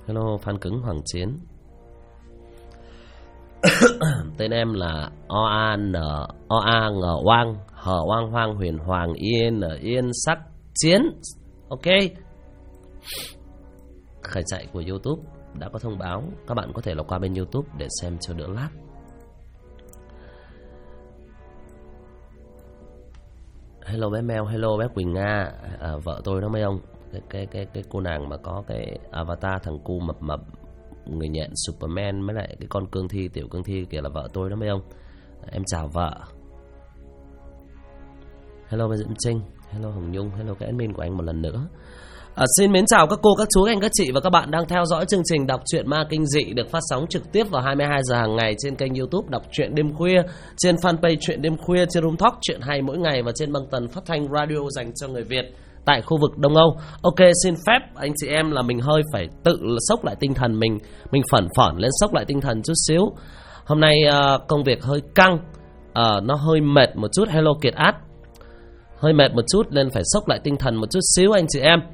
Hello fan cứng Hoàng Chiến. Tên em là O-A-N O-A-Ng Oang Hờ Oang Hoang Huyền Hoàng Yên Yên Sắc Chiến. Ok. Khởi chạy của YouTube đã có thông báo, các bạn có thể là qua bên YouTube để xem cho đỡ lag. Hello bé Mèo, hello bé Quỳnh Nga, vợ tôi đó mấy ông. Cái cô nàng mà có cái avatar thằng cu mập mập người nhện Superman với lại cái con Cương Thi, tiểu Cương Thi kìa là vợ tôi đó mấy ông. Em chào vợ. Hello bé Diễm Trinh, hello Hồng Nhung, hello cái admin của anh một lần nữa. Xin mến chào các cô, các chú, các anh, các chị và các bạn đang theo dõi chương trình Đọc truyện ma kinh dị được phát sóng trực tiếp vào 22 giờ hàng ngày trên kênh YouTube Đọc truyện đêm khuya, trên fanpage Truyện đêm khuya, trên Room Talk Truyện hay mỗi ngày và trên băng tần phát thanh radio dành cho người Việt tại khu vực Đông Âu. Ok, xin phép anh chị em là mình hơi phải tự sốc lại tinh thần mình phẩn lên sốc lại tinh thần chút xíu. Hôm nay công việc hơi căng, nó hơi mệt một chút. Hello Kiệt Át, hơi mệt một chút nên phải sốc lại tinh thần một chút xíu anh chị em.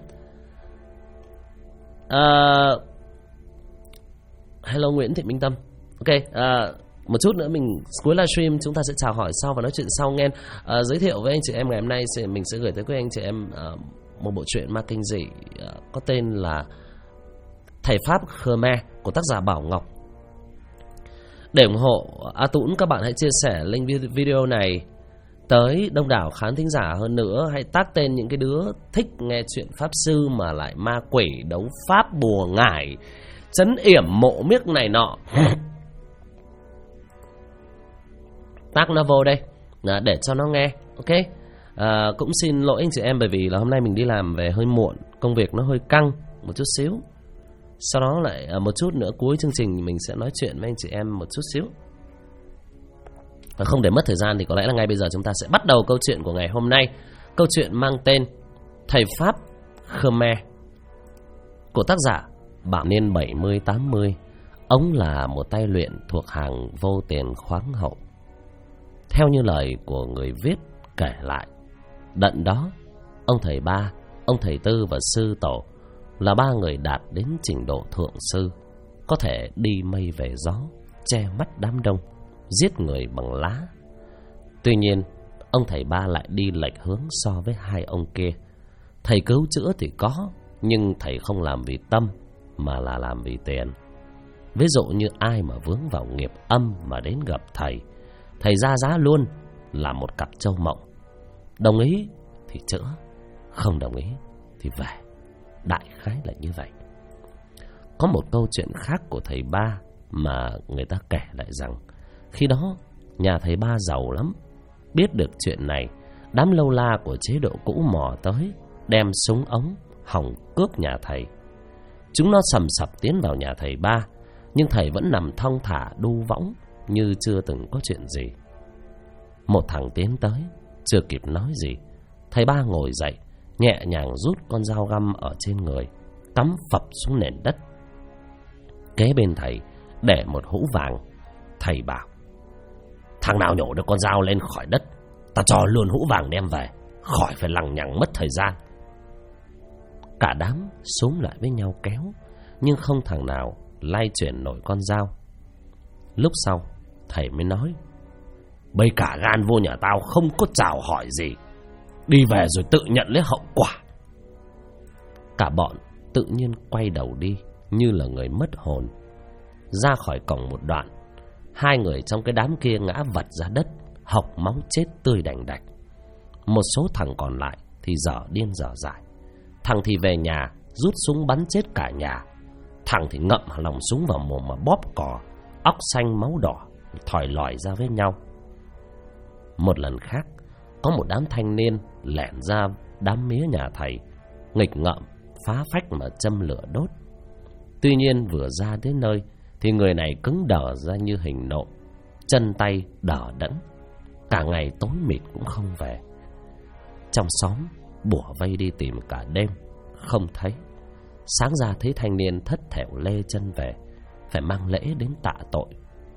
Hello Nguyễn Thị Minh Tâm. Ok, một chút nữa mình cuối livestream chúng ta sẽ chào hỏi sau và nói chuyện sau nghe. Giới thiệu với anh chị em ngày hôm nay mình sẽ gửi tới quý anh chị em một bộ truyện ma kinh dị có tên là Thầy Pháp Khmer của tác giả Bảo Ngọc. Để ủng hộ A Tũng, các bạn hãy chia sẻ link video này tới đông đảo khán thính giả hơn nữa. Hãy tag tên những cái đứa thích nghe chuyện pháp sư mà lại ma quỷ, đấu pháp, bùa ngải, trấn yểm, mộ miếc này nọ. Tag nó vô đây để cho nó nghe. Ok. Cũng xin lỗi anh chị em bởi vì là hôm nay mình đi làm về hơi muộn, công việc nó hơi căng một chút xíu. Sau đó lại một chút nữa cuối chương trình mình sẽ nói chuyện với anh chị em một chút xíu. Và không để mất thời gian thì có lẽ là ngay bây giờ chúng ta sẽ bắt đầu câu chuyện của ngày hôm nay. Câu chuyện mang tên Thầy Pháp Khmer của tác giả Bảo niên 70-80. Ông là một tay luyện thuộc hàng vô tiền khoáng hậu. Theo như lời của người viết kể lại, đận đó ông thầy Ba, ông thầy Tư và sư tổ là ba người đạt đến trình độ thượng sư, có thể đi mây về gió, che mắt đám đông, giết người bằng lá. Tuy nhiên ông thầy Ba lại đi lệch hướng so với hai ông kia. Thầy cứu chữa thì có, nhưng thầy không làm vì tâm mà là làm vì tiền. Ví dụ như ai mà vướng vào nghiệp âm mà đến gặp thầy, thầy ra giá luôn là một cặp trâu mộng. Đồng ý thì chữa, không đồng ý thì về. Đại khái là như vậy. Có một câu chuyện khác của thầy Ba mà người ta kể lại rằng khi đó nhà thầy Ba giàu lắm. Biết được chuyện này, đám lâu la của chế độ cũ mò tới, đem súng ống hòng cướp nhà thầy. Chúng nó sầm sập tiến vào nhà thầy Ba, nhưng thầy vẫn nằm thong thả đu võng như chưa từng có chuyện gì. Một thằng tiến tới, chưa kịp nói gì, thầy Ba ngồi dậy, nhẹ nhàng rút con dao găm ở trên người, cắm phập xuống nền đất. Kế bên thầy để một hũ vàng. Thầy bảo: thằng nào nhổ được con dao lên khỏi đất, ta cho luôn hũ vàng đem về, khỏi phải lằng nhằng mất thời gian. Cả đám xúm lại với nhau kéo, nhưng không thằng nào lay chuyển nổi con dao. Lúc sau thầy mới nói: bây cả gan vô nhà tao không có chào hỏi gì, đi về rồi tự nhận lấy hậu quả. Cả bọn tự nhiên quay đầu đi như là người mất hồn. Ra khỏi cổng một đoạn, hai người trong cái đám kia ngã vật ra đất, hộc máu chết tươi đành đạch. Một số thằng còn lại thì dở điên dở dại. Thằng thì về nhà rút súng bắn chết cả nhà. Thằng thì ngậm lòng súng vào mồm mà bóp cò, óc xanh máu đỏ thòi lòi ra với nhau. Một lần khác, có một đám thanh niên lẻn ra đám mía nhà thầy, nghịch ngợm phá phách mà châm lửa đốt. Tuy nhiên vừa ra đến nơi thì người này cứng đờ ra như hình nộm, chân tay đờ đẫn, cả ngày tối mịt cũng không về. Trong xóm bủa vây đi tìm cả đêm, không thấy. Sáng ra thấy thanh niên thất thểu lê chân về, phải mang lễ đến tạ tội.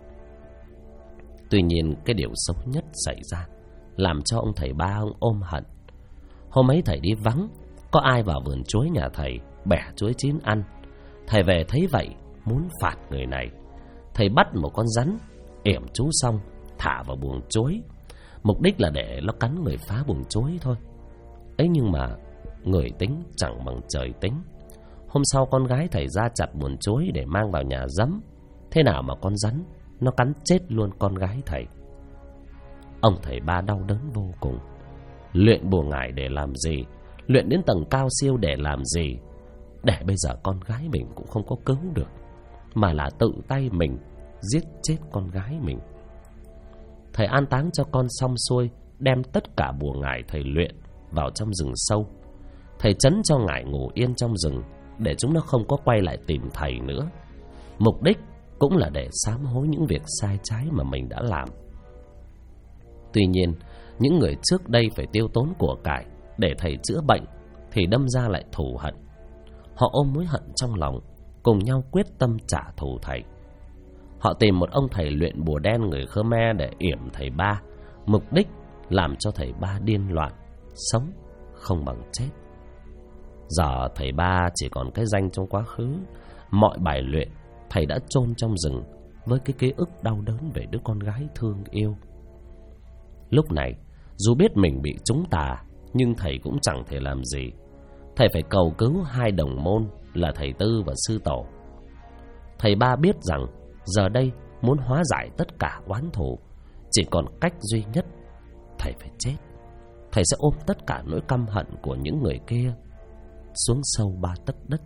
Tuy nhiên cái điều xấu nhất xảy ra làm cho ông thầy Ba ông ôm hận. Hôm ấy thầy đi vắng, có ai vào vườn chuối nhà thầy bẻ chuối chín ăn. Thầy về thấy vậy muốn phạt người này. Thầy bắt một con rắn yểm chú xong thả vào buồng chuối, mục đích là để nó cắn người phá buồng chuối thôi. Ấy nhưng mà người tính chẳng bằng trời tính. Hôm sau con gái thầy ra chặt buồng chuối để mang vào nhà giấm. Thế nào mà con rắn nó cắn chết luôn con gái thầy. Ông thầy Ba đau đớn vô cùng. Luyện bùa ngải để làm gì? Luyện đến tầng cao siêu để làm gì? Để bây giờ con gái mình cũng không có cứu được, mà là tự tay mình giết chết con gái mình. Thầy an táng cho con xong xuôi, đem tất cả bùa ngải thầy luyện vào trong rừng sâu. Thầy trấn cho ngải ngủ yên trong rừng, để chúng nó không có quay lại tìm thầy nữa. Mục đích cũng là để sám hối những việc sai trái mà mình đã làm. Tuy nhiên, những người trước đây phải tiêu tốn của cải để thầy chữa bệnh, thì đâm ra lại thù hận. Họ ôm mối hận trong lòng, cùng nhau quyết tâm trả thù thầy. Họ tìm một ông thầy luyện bùa đen người Khmer để yểm thầy Ba, mục đích làm cho thầy Ba điên loạn, sống không bằng chết. Giờ thầy Ba chỉ còn cái danh trong quá khứ. Mọi bài luyện thầy đã chôn trong rừng, với cái ký ức đau đớn về đứa con gái thương yêu. Lúc này, dù biết mình bị trúng tà, nhưng thầy cũng chẳng thể làm gì. Thầy phải cầu cứu hai đồng môn là thầy Tư và sư Tổ. Thầy Ba biết rằng giờ đây muốn hóa giải tất cả oán thù, chỉ còn cách duy nhất, thầy phải chết. Thầy sẽ ôm tất cả nỗi căm hận của những người kia xuống sâu 3 tấc đất.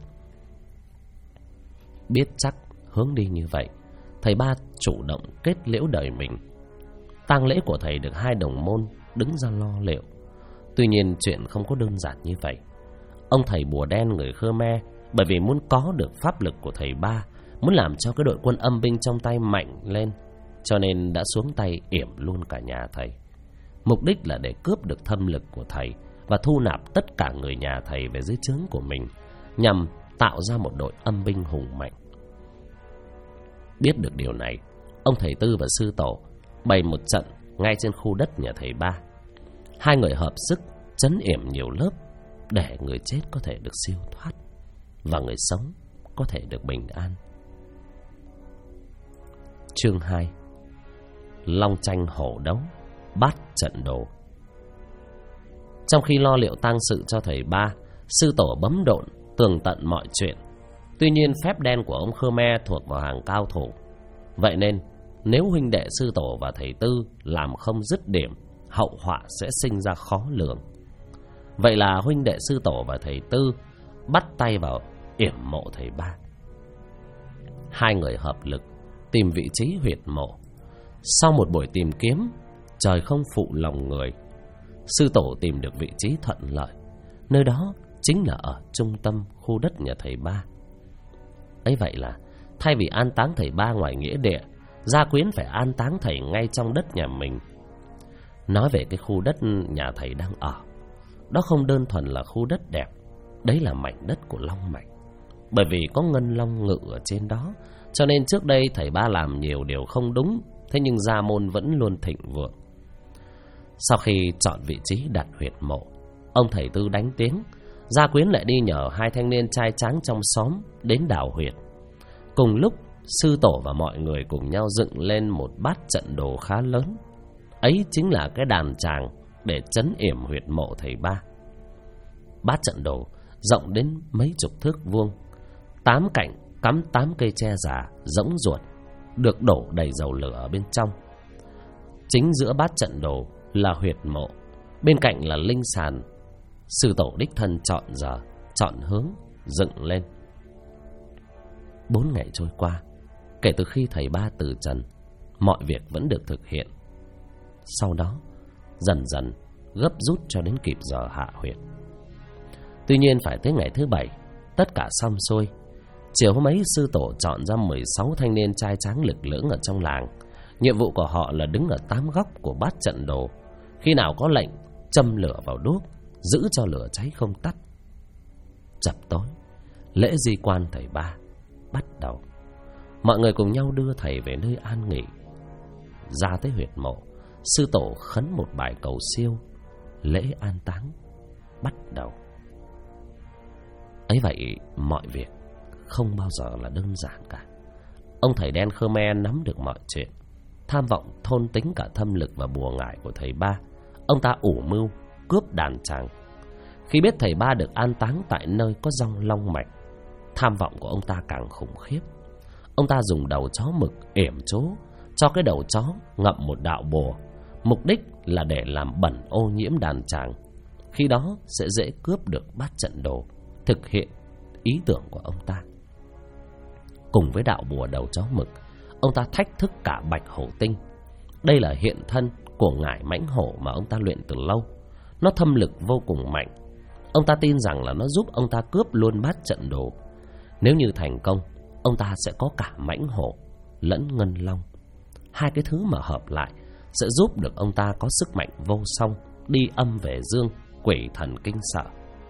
Biết chắc hướng đi như vậy, thầy Ba chủ động kết liễu đời mình. Tang lễ của thầy được hai đồng môn đứng ra lo liệu. Tuy nhiên chuyện không có đơn giản như vậy. Ông thầy bùa đen người Khmer, bởi vì muốn có được pháp lực của thầy Ba, muốn làm cho cái đội quân âm binh trong tay mạnh lên, cho nên đã xuống tay yểm luôn cả nhà thầy. Mục đích là để cướp được thâm lực của thầy và thu nạp tất cả người nhà thầy về dưới trướng của mình, nhằm tạo ra một đội âm binh hùng mạnh. Biết được điều này, ông thầy Tư và sư Tổ bày một trận ngay trên khu đất nhà thầy Ba. Hai người hợp sức trấn yểm nhiều lớp, để người chết có thể được siêu thoát và người sống có thể được bình an. Chương 2: Long tranh hổ đấu, bát trận đồ. Trong khi lo liệu tang sự cho thầy Ba, sư Tổ bấm độn tường tận mọi chuyện. Tuy nhiên phép đen của ông Khmer thuộc vào hàng cao thủ. Vậy nên nếu huynh đệ sư Tổ và thầy Tư làm không dứt điểm, hậu họa sẽ sinh ra khó lường. Vậy là huynh đệ sư Tổ và thầy Tư bắt tay vào yểm mộ thầy Ba. Hai người hợp lực tìm vị trí huyệt mộ. Sau một buổi tìm kiếm, trời không phụ lòng người, sư Tổ tìm được vị trí thuận lợi. Nơi đó chính là ở trung tâm khu đất nhà thầy Ba. Ấy vậy là thay vì an táng thầy Ba ngoài nghĩa địa, gia quyến phải an táng thầy ngay trong đất nhà mình. Nói về cái khu đất nhà thầy đang ở, đó không đơn thuần là khu đất đẹp, đấy là mảnh đất của long mạch. Bởi vì có ngân long ngự ở trên đó, cho nên trước đây thầy Ba làm nhiều điều không đúng, thế nhưng gia môn vẫn luôn thịnh vượng. Sau khi chọn vị trí đặt huyệt mộ, ông thầy Tư đánh tiếng, gia quyến lại đi nhờ hai thanh niên trai tráng trong xóm đến đào huyệt. Cùng lúc, sư Tổ và mọi người cùng nhau dựng lên một bát trận đồ khá lớn. Ấy chính là cái đàn tràng để trấn yểm huyệt mộ thầy Ba. Bát trận đồ rộng đến mấy chục thước vuông, 8 cạnh cắm 8 cây tre già rỗng ruột, được đổ đầy dầu lửa ở bên trong. Chính giữa bát trận đồ là huyệt mộ, bên cạnh là linh sàn. Sư Tổ đích thân chọn giờ, chọn hướng dựng lên. 4 ngày trôi qua, kể từ khi thầy Ba từ trần, mọi việc vẫn được thực hiện. Sau đó dần dần gấp rút cho đến kịp giờ hạ huyệt. Tuy nhiên phải tới ngày thứ 7, tất cả xong xuôi. Chiều hôm ấy, sư Tổ chọn ra 16 thanh niên trai tráng lực lưỡng ở trong làng. Nhiệm vụ của họ là đứng ở 8 góc của bát trận đồ, khi nào có lệnh châm lửa vào đuốc, giữ cho lửa cháy không tắt. Chập tối, lễ di quan thầy Ba bắt đầu. Mọi người cùng nhau đưa thầy về nơi an nghỉ. Ra tới huyệt mộ, sư Tổ khấn một bài cầu siêu, lễ an táng bắt đầu. Ấy vậy mọi việc không bao giờ là đơn giản cả. Ông thầy đen Khmer nắm được mọi chuyện, tham vọng thôn tính cả thâm lực và bùa ngải của thầy Ba. Ông ta ủ mưu cướp đàn tràng. Khi biết thầy Ba được an táng tại nơi có dòng long mạch, tham vọng của ông ta càng khủng khiếp. Ông ta dùng đầu chó mực yểm chỗ cho cái đầu chó ngậm một đạo bùa, mục đích là để làm bẩn ô nhiễm đàn tràng. Khi đó sẽ dễ cướp được bát trận đồ, thực hiện ý tưởng của ông ta. Cùng với đạo bùa đầu chó mực, ông ta thách thức cả Bạch Hổ Tinh. Đây là hiện thân của ngải mãnh hổ mà ông ta luyện từ lâu. Nó thâm lực vô cùng mạnh. Ông ta tin rằng là nó giúp ông ta cướp luôn bát trận đồ. Nếu như thành công, ông ta sẽ có cả mãnh hổ lẫn ngân long. Hai cái thứ mà hợp lại sẽ giúp được ông ta có sức mạnh vô song, đi âm về dương, quỷ thần kinh sợ.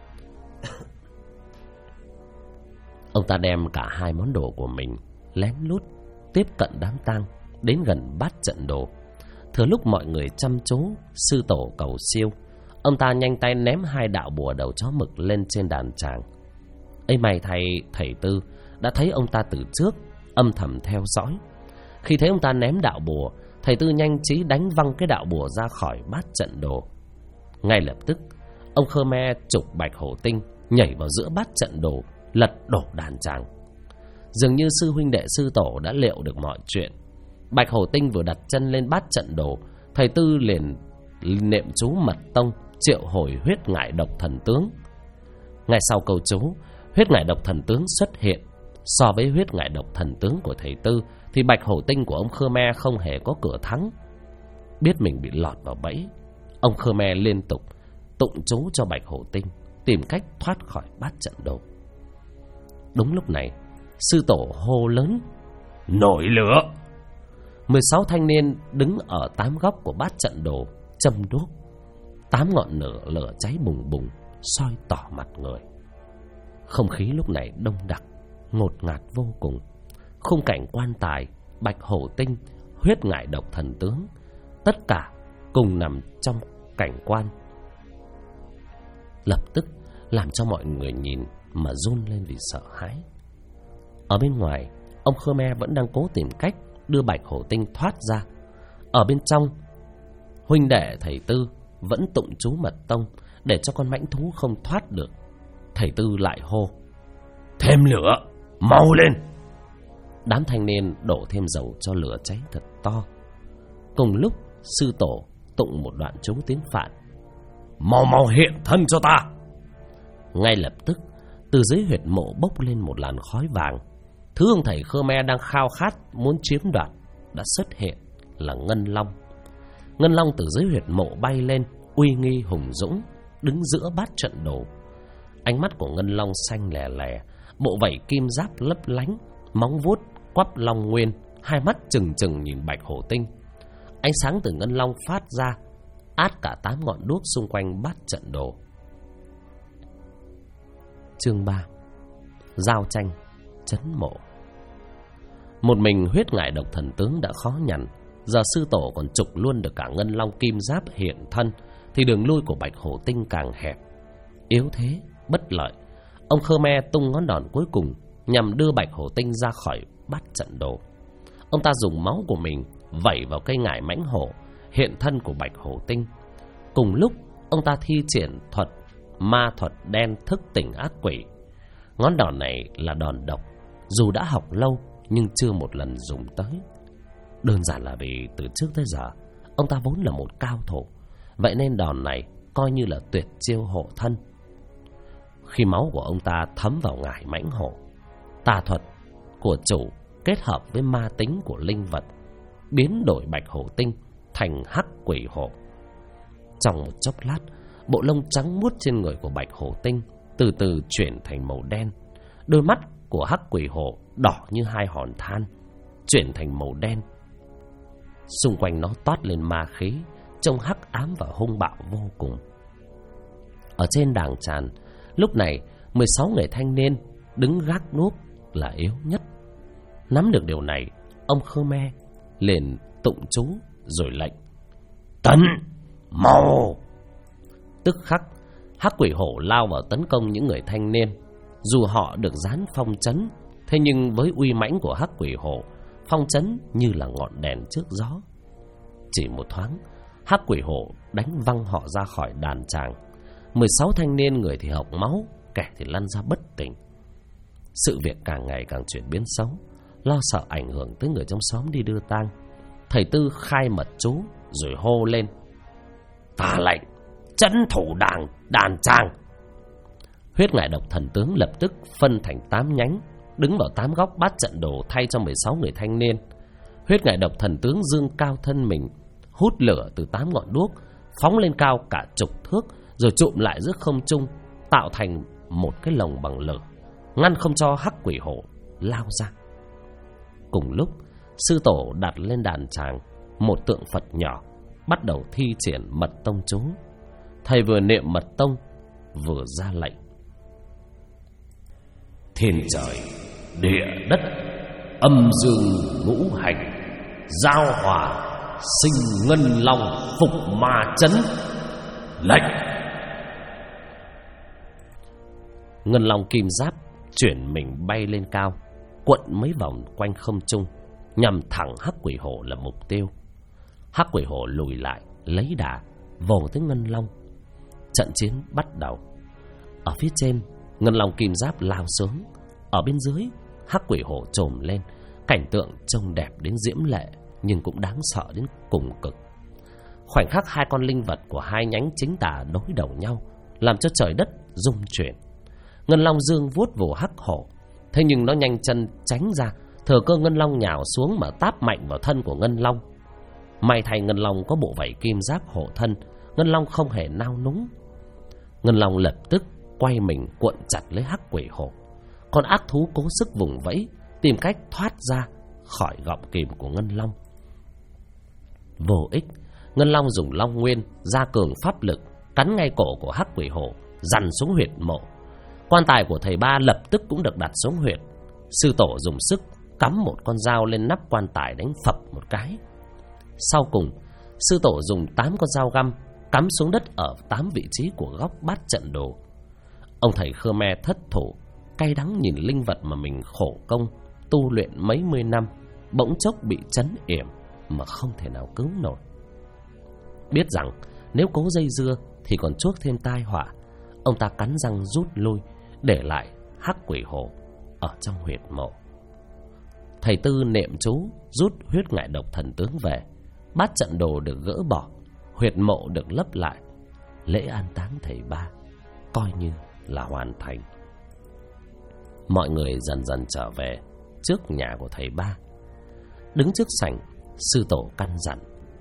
Ông ta đem cả hai món đồ của mình lén lút tiếp cận đám tang, đến gần bát trận đồ. Thừa lúc mọi người chăm chú sư tổ cầu siêu, ông ta nhanh tay ném hai đạo bùa đầu chó mực lên trên đàn tràng. Ấy may thay, thầy Tư đã thấy ông ta từ trước, âm thầm theo dõi. Khi thấy ông ta ném đạo bùa, thầy Tư nhanh trí đánh văng cái đạo bùa ra khỏi bát trận đồ. Ngay lập tức, ông Khmer trục Bạch Hổ Tinh nhảy vào giữa bát trận đồ, lật đổ đàn tràng. Dường như sư huynh đệ sư tổ đã liệu được mọi chuyện. Bạch Hổ Tinh vừa đặt chân lên bát trận đồ, thầy Tư liền niệm chú mật tông triệu hồi huyết ngải độc thần tướng. Ngay sau câu chú, huyết ngải độc thần tướng xuất hiện. So với huyết ngải độc thần tướng của thầy Tư thì Bạch Hổ Tinh của ông Khmer không hề có cửa thắng. Biết mình bị lọt vào bẫy, ông Khmer liên tục tụng chú cho Bạch Hổ Tinh tìm cách thoát khỏi bát trận đồ. Đúng lúc này, sư tổ hô lớn: "Nổi lửa!" 16 thanh niên đứng ở 8 góc của bát trận đồ châm đuốc. 8 ngọn lửa cháy bùng bùng soi tỏ mặt người. Không khí lúc này đông đặc, ngột ngạt vô cùng. Khung cảnh quan tài, Bạch Hổ Tinh, huyết ngải độc thần tướng, tất cả cùng nằm trong cảnh quan, lập tức làm cho mọi người nhìn mà run lên vì sợ hãi. Ở bên ngoài, ông Khmer vẫn đang cố tìm cách đưa Bạch Hổ Tinh thoát ra. Ở bên trong, huynh đệ thầy Tư vẫn tụng chú mật tông để cho con mãnh thú không thoát được. Thầy Tư lại hô: "Thêm lửa, mau lên!" Đám thanh niên đổ thêm dầu cho lửa cháy thật to. Cùng lúc, sư tổ tụng một đoạn chú tiếng Phạn: "Mau mau hiện thân cho ta!" Ngay lập tức, từ dưới huyệt mộ bốc lên một làn khói vàng. Thứ ông thầy Khmer đang khao khát muốn chiếm đoạt đã xuất hiện, là Ngân Long. Ngân Long từ dưới huyệt mộ bay lên, uy nghi hùng dũng, đứng giữa bát trận đồ. Ánh mắt của Ngân Long xanh lè lè, bộ vảy kim giáp lấp lánh, móng vuốt quắp long nguyên, hai mắt trừng trừng nhìn Bạch Hổ Tinh. Ánh sáng từ Ngân Long phát ra, át cả 8 ngọn đuốc xung quanh bát trận đồ. Chương 3: Giao tranh trấn mộ. Một mình huyết ngải độc thần tướng đã khó nhằn, giờ sư tổ còn trục luôn được cả Ngân Long kim giáp hiện thân, thì đường lui của Bạch Hổ Tinh càng hẹp. Yếu thế, bất lợi, ông Khmer tung ngón đòn cuối cùng nhằm đưa Bạch Hổ Tinh ra khỏi bát trận đồ. Ông ta dùng máu của mình vẩy vào cây ngải mãnh hổ, hiện thân của Bạch Hổ Tinh. Cùng lúc, ông ta thi triển thuật ma thuật đen thức tỉnh ác quỷ. Ngón đòn này là đòn độc, dù đã học lâu nhưng chưa một lần dùng tới. Đơn giản là vì từ trước tới giờ ông ta vốn là một cao thủ, vậy nên đòn này coi như là tuyệt chiêu hộ thân. Khi máu của ông ta thấm vào ngải mãnh hổ, tà thuật của chủ kết hợp với ma tính của linh vật biến đổi Bạch Hổ Tinh thành hắc quỷ hổ. Trong một chốc lát, bộ lông trắng muốt trên người của Bạch Hổ Tinh từ từ chuyển thành màu đen. Đôi mắt của hắc quỷ hổ đỏ như hai hòn than, chuyển thành màu đen. Xung quanh nó toát lên ma khí, trông hắc ám và hung bạo vô cùng. Ở trên đàng tràn, lúc này 16 người thanh niên đứng gác núp là yếu nhất. Nắm được điều này, ông Khmer liền tụng chú rồi lệnh: "Tấn, mau!" Tức khắc, hắc quỷ hổ lao vào tấn công những người thanh niên. Dù họ được dán phong trấn, Thế nhưng với uy mãnh của Hắc Quỷ Hổ, phong trấn như là ngọn đèn trước gió. Chỉ một thoáng, Hắc Quỷ Hổ đánh văng họ ra khỏi đàn tràng. 16 thanh niên, người thì hộc máu, kẻ thì lăn ra bất tỉnh. Sự việc càng ngày càng chuyển biến xấu, lo sợ ảnh hưởng tới người trong xóm đi đưa tang. Thầy Tư khai mật chú rồi hô lên: "Ta lệnh trấn thủ đàn tràng." Huyết Ngại Độc Thần Tướng lập tức phân thành 8 nhánh, đứng vào 8 góc bát trận đồ thay cho 16 người thanh niên. Huyết Ngại Độc Thần Tướng dương cao thân mình, hút lửa từ 8 ngọn đuốc, phóng lên cao cả chục thước, rồi trụm lại giữa không trung, tạo thành một cái lồng bằng lửa, ngăn không cho Hắc Quỷ Hổ lao ra. Cùng lúc, sư tổ đặt lên đàn tràng một tượng Phật nhỏ, bắt đầu thi triển mật tông chú. Thầy vừa niệm mật tông vừa ra lệnh: "Thiên trời, địa đất, âm dương ngũ hành, giao hòa, sinh ngân long, phục ma chấn." Lệnh. Ngân long kim giáp chuyển mình bay lên cao, quận mấy vòng quanh không trung, nhằm thẳng Hắc Quỷ Hổ là mục tiêu. Hắc Quỷ Hổ lùi lại, lấy đà vồ tới Ngân long. Trận chiến bắt đầu. Ở phía trên, Ngân long kim giáp lao xuống. Ở bên dưới, Hắc Quỷ Hổ trồm lên. Cảnh tượng trông đẹp đến diễm lệ, nhưng cũng đáng sợ đến cùng cực. Khoảnh khắc hai con linh vật của hai nhánh chính tà đối đầu nhau, làm cho trời đất rung chuyển. Ngân long dương vuốt vồ Hắc Hổ, thế nhưng nó nhanh chân tránh ra, thừa cơ Ngân long nhào xuống mà táp mạnh vào thân của Ngân long. May thay Ngân long có bộ vảy kim giáp hộ thân, Ngân long không hề nao núng. Ngân long lập tức quay mình cuộn chặt lấy Hắc Quỷ Hổ. Con ác thú cố sức vùng vẫy, tìm cách thoát ra khỏi gọng kìm của Ngân long. Vô ích, Ngân long dùng long nguyên gia cường pháp lực, cắn ngay cổ của Hắc Quỷ Hổ, dằn xuống huyệt mộ. Quan tài của thầy Ba lập tức cũng được đặt xuống huyệt. Sư tổ dùng sức cắm một con dao lên nắp quan tài, đánh phập một cái. Sau cùng, sư tổ dùng 8 con dao găm cắm xuống đất ở 8 vị trí của góc bát trận đồ. Ông thầy Khmer thất thủ, cay đắng nhìn linh vật mà mình khổ công tu luyện mấy mươi năm bỗng chốc bị trấn yểm mà không thể nào cứu nổi. Biết rằng nếu cố dây dưa thì còn chuốc thêm tai họa, ông ta cắn răng rút lui, để lại Hắc Quỷ Hổ ở trong huyệt mộ. Thầy Tư niệm chú rút Huyết Ngại Độc Thần Tướng về. Bát trận đồ được gỡ bỏ, huyệt mộ được lấp lại. Lễ an táng thầy Ba coi như là hoàn thành. Mọi người dần dần trở về trước nhà của thầy Ba. Đứng trước sảnh, sư tổ căn dặn: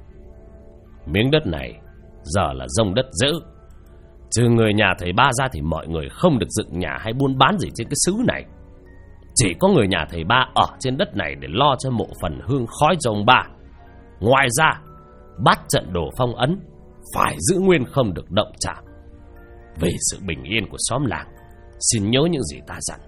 "Miếng đất này giờ là dông đất dữ. Trừ người nhà thầy Ba ra thì mọi người không được dựng nhà hay buôn bán gì trên cái xứ này. Chỉ có người nhà thầy Ba ở trên đất này để lo cho mộ phần hương khói cho ông Ba. Ngoài ra, bát trận đồ phong ấn phải giữ nguyên, không được động chạm. Vì sự bình yên của xóm làng, xin nhớ những gì ta dặn."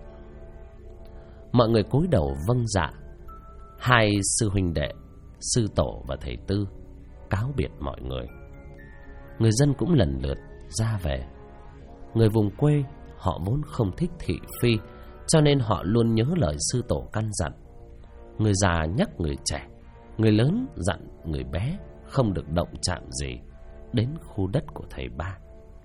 Mọi người cúi đầu vâng dạ. Hai sư huynh đệ, sư tổ và thầy Tư cáo biệt mọi người. Người dân cũng lần lượt ra về. Người vùng quê họ vốn không thích thị phi, cho nên họ luôn nhớ lời sư tổ căn dặn. Người già nhắc người trẻ, người lớn dặn người bé không được động chạm gì đến khu đất của thầy Ba.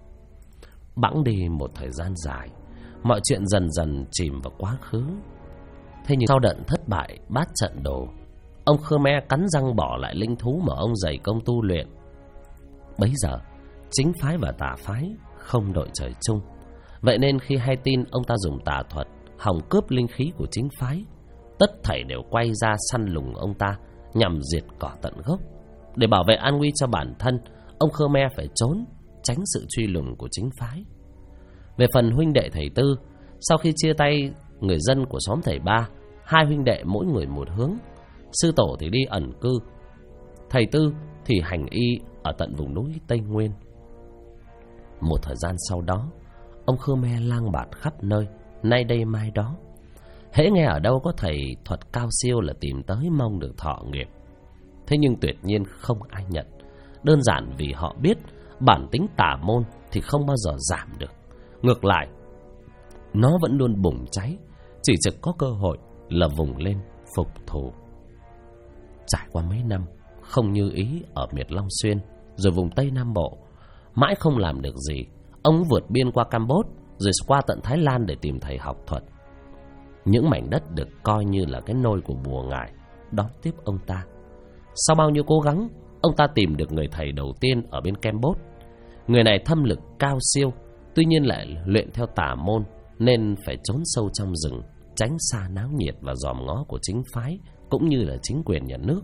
Bẵng đi một thời gian dài, mọi chuyện dần dần chìm vào quá khứ. Thế nhưng sau đợt thất bại bát trận đồ, ông Khmer cắn răng bỏ lại linh thú mà ông dày công tu luyện. Bấy giờ chính phái và tà phái không đội trời chung. Vậy nên khi hay tin ông ta dùng tà thuật hòng cướp linh khí của chính phái, tất thảy đều quay ra săn lùng ông ta nhằm diệt cỏ tận gốc. Để bảo vệ an nguy cho bản thân, ông Khmer phải trốn tránh sự truy lùng của chính phái. Về phần huynh đệ thầy Tư, sau khi chia tay người dân của xóm thầy Ba, hai huynh đệ mỗi người một hướng. Sư tổ thì đi ẩn cư, thầy Tư thì hành y ở tận vùng núi Tây Nguyên. Một thời gian sau đó, ông Khmer lang bạt khắp nơi, nay đây mai đó. Hễ nghe ở đâu có thầy thuật cao siêu là tìm tới mong được thọ nghiệp. Thế nhưng tuyệt nhiên không ai nhận. Đơn giản vì họ biết bản tính tà môn thì không bao giờ giảm được. Ngược lại, nó vẫn luôn bùng cháy, chỉ trực có cơ hội là vùng lên phục thù. Trải qua mấy năm không như ý ở miệt Long Xuyên, rồi vùng Tây Nam Bộ, mãi không làm được gì, ông vượt biên qua Campuchia, rồi qua tận Thái Lan để tìm thầy học thuật. Những mảnh đất được coi như là cái nôi của bùa ngải đón tiếp ông ta. Sau bao nhiêu cố gắng, ông ta tìm được người thầy đầu tiên ở bên Campuchia. Người này thâm lực cao siêu, tuy nhiên lại luyện theo tà môn, nên phải trốn sâu trong rừng, tránh xa náo nhiệt và dòm ngó của chính phái cũng như là chính quyền nhà nước.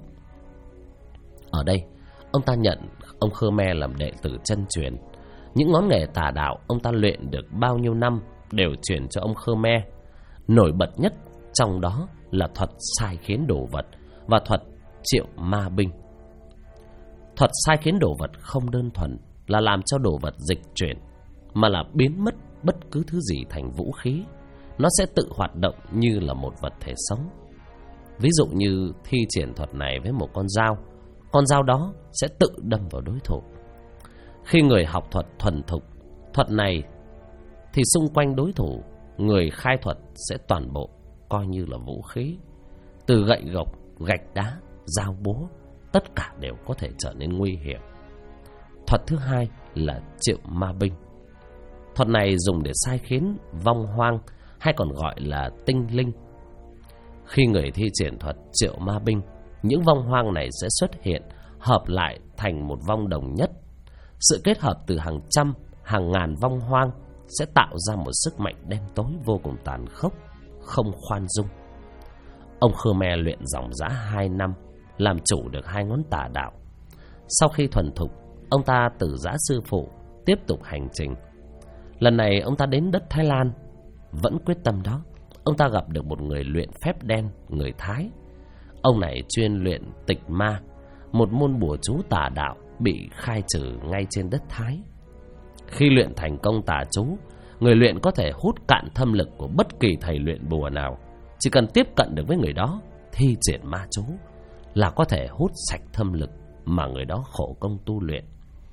Ở đây, ông ta nhận ông Khmer làm đệ tử chân truyền. Những ngón nghề tà đạo ông ta luyện được bao nhiêu năm đều truyền cho ông Khmer. Nổi bật nhất trong đó là thuật sai khiến đồ vật và thuật triệu ma binh. Thuật sai khiến đồ vật không đơn thuần là làm cho đồ vật dịch chuyển, mà là biến mất bất cứ thứ gì thành vũ khí. Nó sẽ tự hoạt động như là một vật thể sống. Ví dụ như thi triển thuật này với một con dao đó sẽ tự đâm vào đối thủ. Khi người học thuật thuần thục thuật này thì xung quanh đối thủ, người khai thuật sẽ toàn bộ coi như là vũ khí. Từ gậy gộc, gạch đá, dao búa, tất cả đều có thể trở nên nguy hiểm. Thuật thứ hai là triệu ma binh. Thuật này dùng để sai khiến vong hoang, hay còn gọi là tinh linh. Khi người thi triển thuật triệu ma binh, những vong hoang này sẽ xuất hiện, hợp lại thành một vong đồng nhất. Sự kết hợp từ hàng trăm, hàng ngàn vong hoang sẽ tạo ra một sức mạnh đen tối vô cùng tàn khốc, không khoan dung. Ông Khmer luyện dòng dã 2 năm, làm chủ được 2 ngón tà đạo. Sau khi thuần thục, ông ta từ giã sư phụ, tiếp tục hành trình. Lần này ông ta đến đất Thái Lan. Vẫn quyết tâm đó, ông ta gặp được một người luyện phép đen, người Thái. Ông này chuyên luyện tịch ma, một môn bùa chú tà đạo bị khai trừ ngay trên đất Thái. Khi luyện thành công tà chú, người luyện có thể hút cạn thâm lực của bất kỳ thầy luyện bùa nào. Chỉ cần tiếp cận được với người đó, thi triển ma chú là có thể hút sạch thâm lực mà người đó khổ công tu luyện.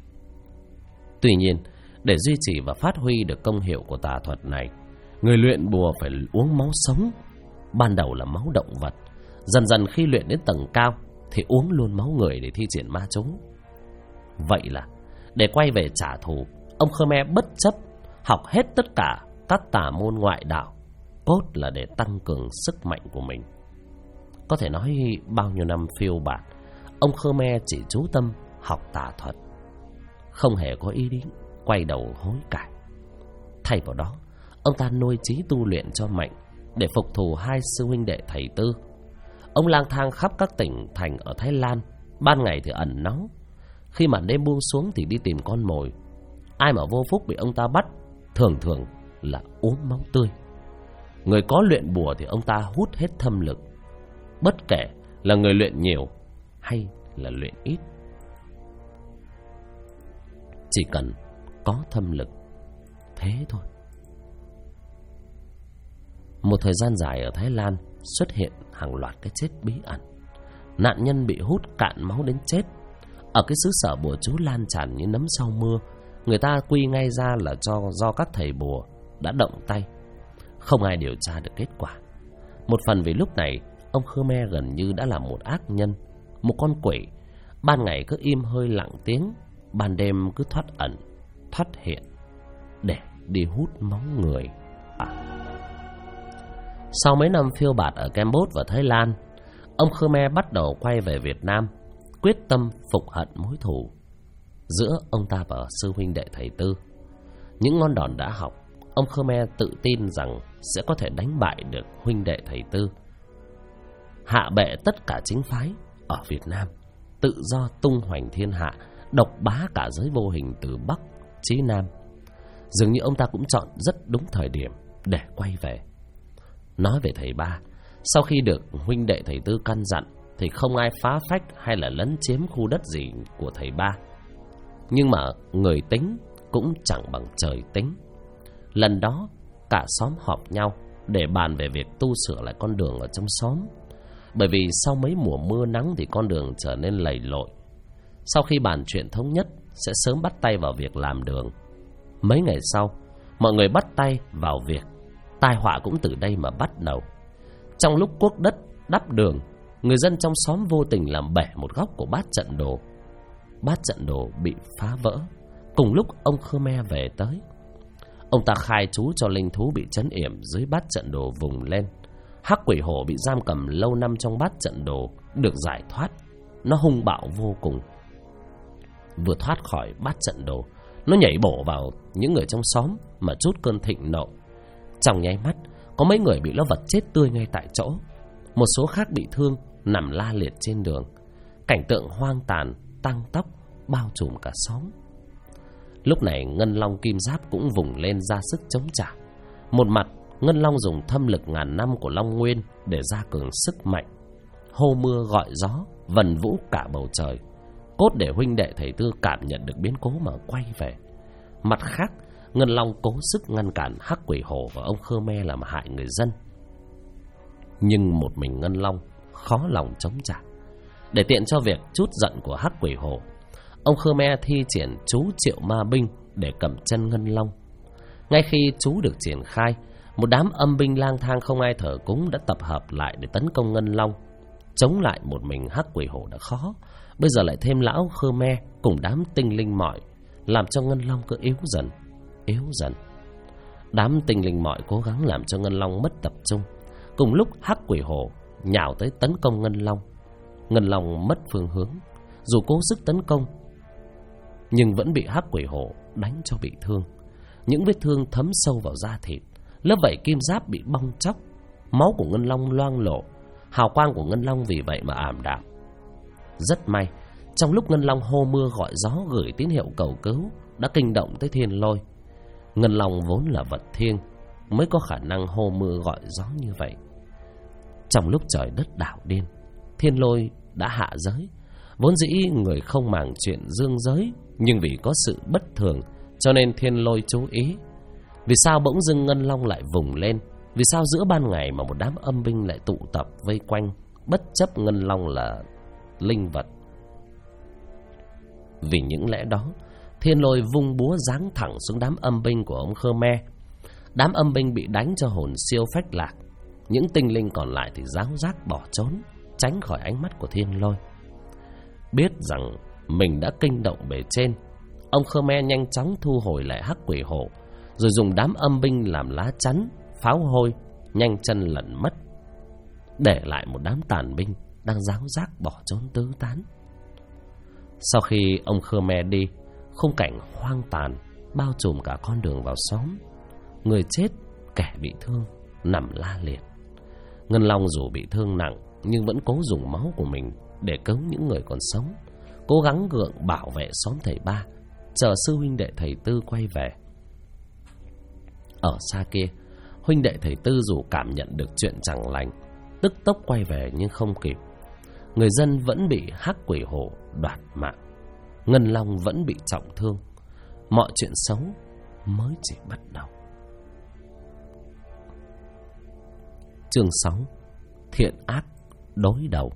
Tuy nhiên, để duy trì và phát huy được công hiệu của tà thuật này, người luyện bùa phải uống máu sống. Ban đầu là máu động vật, dần dần khi luyện đến tầng cao thì uống luôn máu người để thi triển ma chú. Vậy là để quay về trả thù, ông Khmer bất chấp học hết tất cả các tà môn ngoại đạo, cốt là để tăng cường sức mạnh của mình. Có thể nói bao nhiêu năm phiêu bạt, ông Khmer chỉ chú tâm học tà thuật, không hề có ý định quay đầu hối cải. Thay vào đó, ông ta nuôi trí tu luyện cho mạnh để phục thù 2 sư huynh đệ thầy Tư. Ông lang thang khắp các tỉnh thành ở Thái Lan, ban ngày thì ẩn náu, khi màn đêm buông xuống thì đi tìm con mồi. Ai mà vô phúc bị ông ta bắt, thường thường là uống máu tươi. Người có luyện bùa thì ông ta hút hết thâm lực, bất kể là người luyện nhiều hay là luyện ít. Chỉ cần có thâm lực, thế thôi. Một thời gian dài ở Thái Lan xuất hiện hàng loạt cái chết bí ẩn. Nạn nhân bị hút cạn máu đến chết. Ở cái xứ sở bùa chú lan tràn như nấm sau mưa, người ta quy ngay ra là do các thầy bùa đã động tay. Không ai điều tra được kết quả. Một phần vì lúc này ông Khmer gần như đã là một ác nhân, một con quỷ. Ban ngày cứ im hơi lặng tiếng, ban đêm cứ thoát ẩn, thoát hiện để đi hút máu người. Sau mấy năm phiêu bạt ở Campuchia và Thái Lan, ông Khmer bắt đầu quay về Việt Nam, quyết tâm phục hận mối thù giữa ông ta và sư huynh đệ thầy Tư. Những ngon đòn đã học, ông Khmer tự tin rằng sẽ có thể đánh bại được huynh đệ thầy Tư, hạ bệ tất cả chính phái ở Việt Nam, tự do tung hoành thiên hạ, độc bá cả giới vô hình từ Bắc chí Nam. Dường như ông ta cũng chọn rất đúng thời điểm để quay về. Nói về thầy Ba, sau khi được huynh đệ thầy Tư căn dặn thì không ai phá phách hay là lấn chiếm khu đất gì của thầy Ba. Nhưng mà người tính cũng chẳng bằng trời tính. Lần đó cả xóm họp nhau để bàn về việc tu sửa lại con đường ở trong xóm. Bởi vì sau mấy mùa mưa nắng thì con đường trở nên lầy lội. Sau khi bàn chuyện thống nhất sẽ sớm bắt tay vào việc làm đường. Mấy ngày sau, mọi người bắt tay vào việc. Tai họa cũng từ đây mà bắt đầu. Trong lúc cuốc đất đắp đường, người dân trong xóm vô tình làm bể một góc của bát trận đồ. Bát trận đồ bị phá vỡ. Cùng lúc ông Khmer về tới, ông ta khai chú cho linh thú bị trấn yểm dưới bát trận đồ vùng lên. Hắc quỷ hổ bị giam cầm lâu năm trong bát trận đồ được giải thoát. Nó hung bạo vô cùng. Vừa thoát khỏi bát trận đồ, nó nhảy bổ vào những người trong xóm mà trút cơn thịnh nộ. Trong nháy mắt, có mấy người bị nó vật chết tươi ngay tại chỗ. Một số khác bị thương nằm la liệt trên đường. Cảnh tượng hoang tàn, tang tóc bao trùm cả xóm. Lúc này Ngân Long Kim Giáp cũng vùng lên ra sức chống trả. Một mặt, Ngân Long dùng thâm lực ngàn năm của Long Nguyên để gia cường sức mạnh, hô mưa gọi gió, vần vũ cả bầu trời, cốt để huynh đệ thầy Tư cảm nhận được biến cố mà quay về. Mặt khác, Ngân Long cố sức ngăn cản Hắc Quỷ Hổ và ông Khmer làm hại người dân. Nhưng một mình Ngân Long khó lòng chống trả. Để tiện cho việc trút giận của Hắc Quỷ Hổ, ông Khmer thi triển chú Triệu Ma Binh để cầm chân Ngân Long. Ngay khi chú được triển khai, một đám âm binh lang thang không ai thờ cúng đã tập hợp lại để tấn công Ngân Long. Chống lại một mình Hắc Quỷ Hổ đã khó, bây giờ lại thêm lão Khmer cùng đám tinh linh mọi, làm cho Ngân Long cứ yếu dần, yếu dần. Đám tinh linh mọi cố gắng làm cho Ngân Long mất tập trung. Cùng lúc Hắc Quỷ Hổ nhào tới tấn công Ngân Long. Ngân Long mất phương hướng, dù cố sức tấn công nhưng vẫn bị Hắc Quỷ Hổ đánh cho bị thương. Những vết thương thấm sâu vào da thịt, lớp vảy kim giáp bị bong tróc, máu của Ngân Long loang lổ, hào quang của Ngân Long vì vậy mà ảm đạm. Rất may, trong lúc Ngân Long hô mưa gọi gió gửi tín hiệu cầu cứu đã kinh động tới Thiên Lôi. Ngân Long vốn là vật thiêng, mới có khả năng hô mưa gọi gió như vậy. Trong lúc trời đất đảo điên, Thiên Lôi đã hạ giới. Vốn dĩ người không màng chuyện dương giới, nhưng vì có sự bất thường cho nên Thiên Lôi chú ý. Vì sao bỗng dưng Ngân Long lại vùng lên? Vì sao giữa ban ngày mà một đám âm binh lại tụ tập vây quanh, bất chấp Ngân Long là linh vật? Vì những lẽ đó, Thiên Lôi vung búa giáng thẳng xuống đám âm binh của ông Khmer. Đám âm binh bị đánh cho hồn siêu phách lạc. Những tinh linh còn lại thì ráo rác bỏ trốn, tránh khỏi ánh mắt của Thiên Lôi. Biết rằng mình đã kinh động bề trên, ông Khmer nhanh chóng thu hồi lại Hắc Quỷ Hổ, rồi dùng đám âm binh làm lá chắn, pháo hôi, nhanh chân lẩn mất, để lại một đám tàn binh đang ráo rác bỏ trốn tứ tán. Sau khi ông Khmer đi, khung cảnh hoang tàn bao trùm cả con đường vào xóm. Người chết, kẻ bị thương nằm la liệt. Ngân Long dù bị thương nặng nhưng vẫn cố dùng máu của mình để cứu những người còn sống, cố gắng gượng bảo vệ xóm thầy Ba, chờ sư huynh đệ thầy Tư quay về. Ở xa kia, huynh đệ thầy Tư dù cảm nhận được chuyện chẳng lành, tức tốc quay về nhưng không kịp. Người dân vẫn bị Hắc Quỷ Hổ đoạt mạng, Ngân Long vẫn bị trọng thương. Mọi chuyện xấu mới chỉ bắt đầu. Chương 6: Thiện ác đối đầu.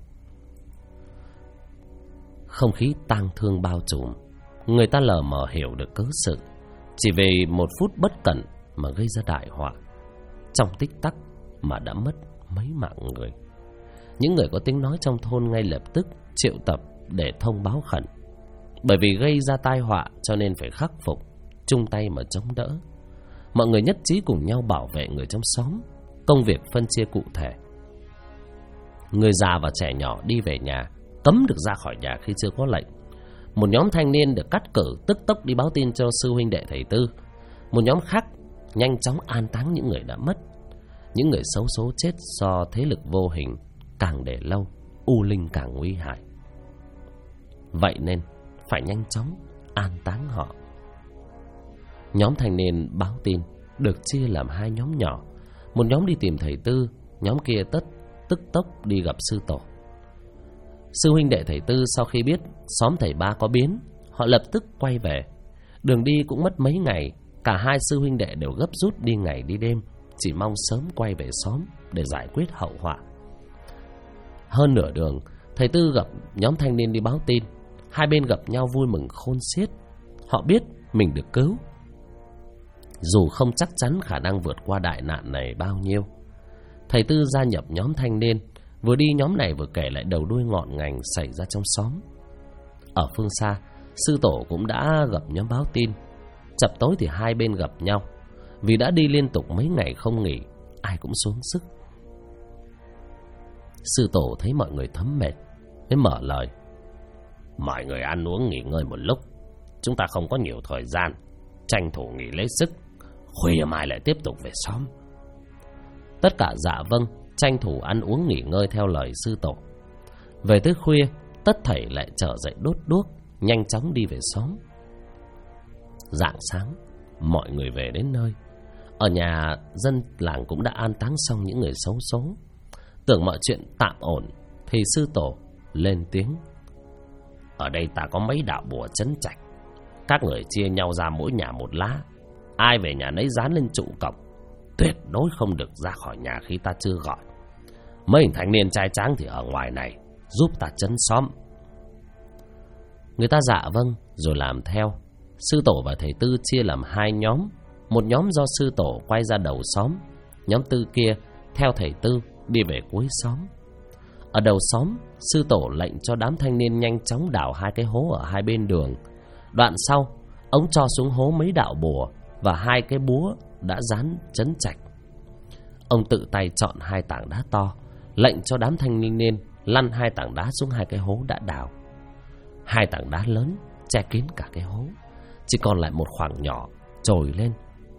Không khí tang thương bao trùm, người ta lờ mờ hiểu được cớ sự. Chỉ vì một phút bất cẩn mà gây ra đại họa, trong tích tắc mà đã mất mấy mạng người. Những người có tiếng nói trong thôn ngay lập tức triệu tập để thông báo khẩn. Bởi vì gây ra tai họa cho nên phải khắc phục, chung tay mà chống đỡ. Mọi người nhất trí cùng nhau bảo vệ người trong xóm. Công việc phân chia cụ thể. Người già và trẻ nhỏ đi về nhà, cấm được ra khỏi nhà khi chưa có lệnh. Một nhóm thanh niên được cắt cử tức tốc đi báo tin cho sư huynh đệ thầy Tư. Một nhóm khác nhanh chóng an táng những người đã mất. Những người xấu số chết do thế lực vô hình, càng để lâu u linh càng nguy hại. Vậy nên phải nhanh chóng an táng họ. Nhóm thanh niên báo tin được chia làm hai nhóm nhỏ. Một nhóm đi tìm thầy Tư, nhóm kia tức tốc đi gặp sư tổ. Sư huynh đệ thầy Tư sau khi biết xóm thầy Ba có biến, họ lập tức quay về. Đường đi cũng mất mấy ngày. Cả hai sư huynh đệ đều gấp rút đi ngày đi đêm, chỉ mong sớm quay về xóm để giải quyết hậu họa. Hơn nửa đường, thầy Tư gặp nhóm thanh niên đi báo tin. Hai bên gặp nhau vui mừng khôn xiết. Họ biết mình được cứu, dù không chắc chắn khả năng vượt qua đại nạn này bao nhiêu. Thầy Tư gia nhập nhóm thanh niên. Vừa đi nhóm này vừa kể lại đầu đuôi ngọn ngành xảy ra trong xóm. Ở phương xa, sư tổ cũng đã gặp nhóm báo tin. Chập tối thì hai bên gặp nhau. Vì đã đi liên tục mấy ngày không nghỉ, ai cũng xuống sức. Sư tổ thấy mọi người thấm mệt, mới mở lời. Mọi người ăn uống nghỉ ngơi một lúc, chúng ta không có nhiều thời gian, tranh thủ nghỉ lấy sức, khuya mai lại tiếp tục về xóm. Tất cả dạ vâng, tranh thủ ăn uống nghỉ ngơi theo lời sư tổ. Về tới khuya, tất thảy lại trở dậy đốt đuốc, nhanh chóng đi về xóm. Rạng sáng, mọi người về đến nơi. Ở nhà dân làng cũng đã an táng xong những người xấu số. Tưởng mọi chuyện tạm ổn thì sư tổ lên tiếng. Ở đây ta có mấy đạo bùa trấn trạch. Các người chia nhau ra mỗi nhà một lá. Ai về nhà nấy dán lên trụ cổng. Tuyệt đối không được ra khỏi nhà khi ta chưa gọi. Mấy hình thanh niên trai tráng thì ở ngoài này, giúp ta trấn xóm. Người ta dạ vâng rồi làm theo. Sư tổ và thầy Tư chia làm hai nhóm. Một nhóm do sư tổ quay ra đầu xóm, nhóm Tư kia theo thầy Tư đi về cuối xóm. Ở đầu xóm, sư tổ lệnh cho đám thanh niên nhanh chóng đào hai cái hố ở hai bên đường. Đoạn sau, ông cho xuống hố mấy đạo bùa và hai cái búa đã dán trấn trạch. Ông tự tay chọn hai tảng đá to, lệnh cho đám thanh niên lăn hai tảng đá xuống hai cái hố đã đào. Hai tảng đá lớn che kín cả cái hố, chỉ còn lại một khoảng nhỏ trồi lên.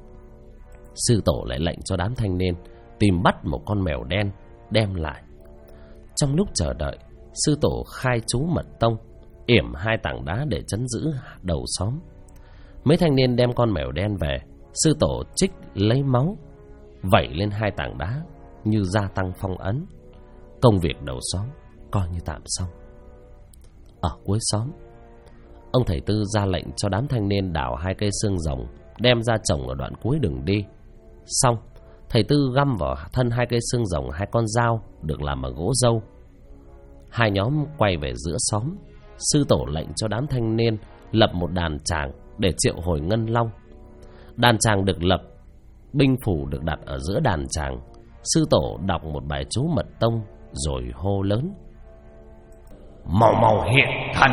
Sư tổ lại lệnh cho đám thanh niên tìm bắt một con mèo đen đem lại. Trong lúc chờ đợi, sư tổ khai chú mật tông, yểm hai tảng đá để trấn giữ đầu xóm. Mấy thanh niên đem con mèo đen về, sư tổ trích lấy máu vẩy lên hai tảng đá như gia tăng phong ấn. Công việc đầu xóm coi như tạm xong. Ở cuối xóm, ông thầy Tư ra lệnh cho đám thanh niên đào hai cây xương rồng đem ra trồng ở đoạn cuối đường đi. Xong, thầy Tư găm vào thân hai cây xương rồng hai con dao được làm bằng gỗ dâu. Hai nhóm quay về giữa xóm. Sư tổ lệnh cho đám thanh niên lập một đàn tràng để triệu hồi Ngân Long. Đàn tràng được lập, binh phủ được đặt ở giữa đàn tràng. Sư tổ đọc một bài chú mật tông rồi hô lớn. Mau mau hiện thân.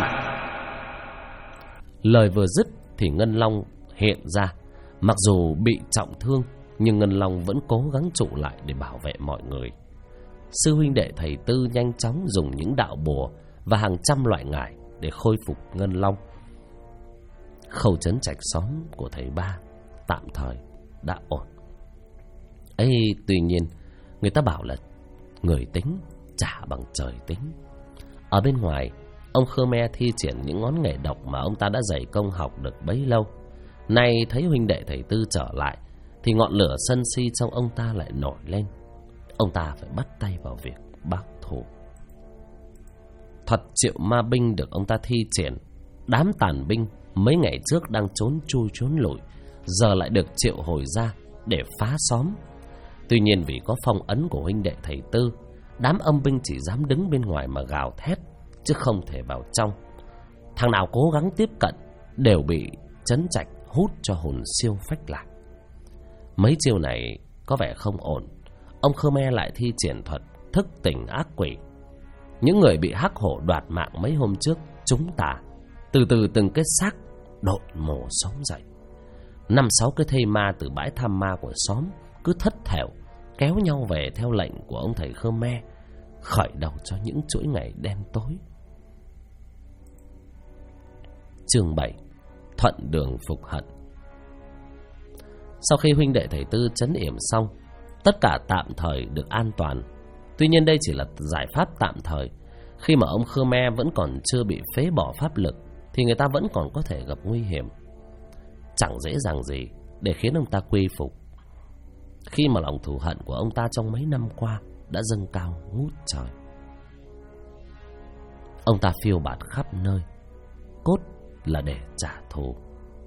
Lời vừa dứt thì Ngân Long hiện ra. Mặc dù bị trọng thương, nhưng Ngân Long vẫn cố gắng trụ lại để bảo vệ mọi người. Sư huynh đệ thầy Tư nhanh chóng dùng những đạo bùa và hàng trăm loại ngải để khôi phục Ngân Long. Khâu trấn trạch xóm của thầy Ba tạm thời đã ổn. Ấy, tuy nhiên, người ta bảo là người tính chả bằng trời tính. Ở bên ngoài, ông Khmer thi triển những ngón nghề độc mà ông ta đã dày công học được bấy lâu. Nay thấy huynh đệ thầy Tư trở lại thì ngọn lửa sân si trong ông ta lại nổi lên. Ông ta phải bắt tay vào việc báo thù. Thuật triệu ma binh được ông ta thi triển. Đám tàn binh mấy ngày trước đang trốn chui trốn lủi, giờ lại được triệu hồi ra để phá xóm. Tuy nhiên vì có phong ấn của huynh đệ thầy Tư, đám âm binh chỉ dám đứng bên ngoài mà gào thét, chứ không thể vào trong. Thằng nào cố gắng tiếp cận đều bị trấn trạch hút cho hồn siêu phách lạc. Mấy chiêu này có vẻ không ổn. Ông Khmer lại thi triển thuật thức tỉnh ác quỷ. Những người bị hắc hổ đoạt mạng mấy hôm trước chúng ta từ từ từng cái xác độn mồ sống dậy. 5-6 cái thây ma từ bãi tham ma của xóm cứ thất thểu kéo nhau về theo lệnh của ông thầy Khmer, khởi đầu cho những chuỗi ngày đen tối. Chương 7: Thuận đường phục hận. Sau khi huynh đệ thầy Tư trấn yểm xong, tất cả tạm thời được an toàn. Tuy nhiên đây chỉ là giải pháp tạm thời. Khi mà ông Khmer vẫn còn chưa bị phế bỏ pháp lực thì người ta vẫn còn có thể gặp nguy hiểm. Chẳng dễ dàng gì để khiến ông ta quy phục, khi mà lòng thù hận của ông ta trong mấy năm qua đã dâng cao ngút trời. Ông ta phiêu bạt khắp nơi, cốt là để trả thù.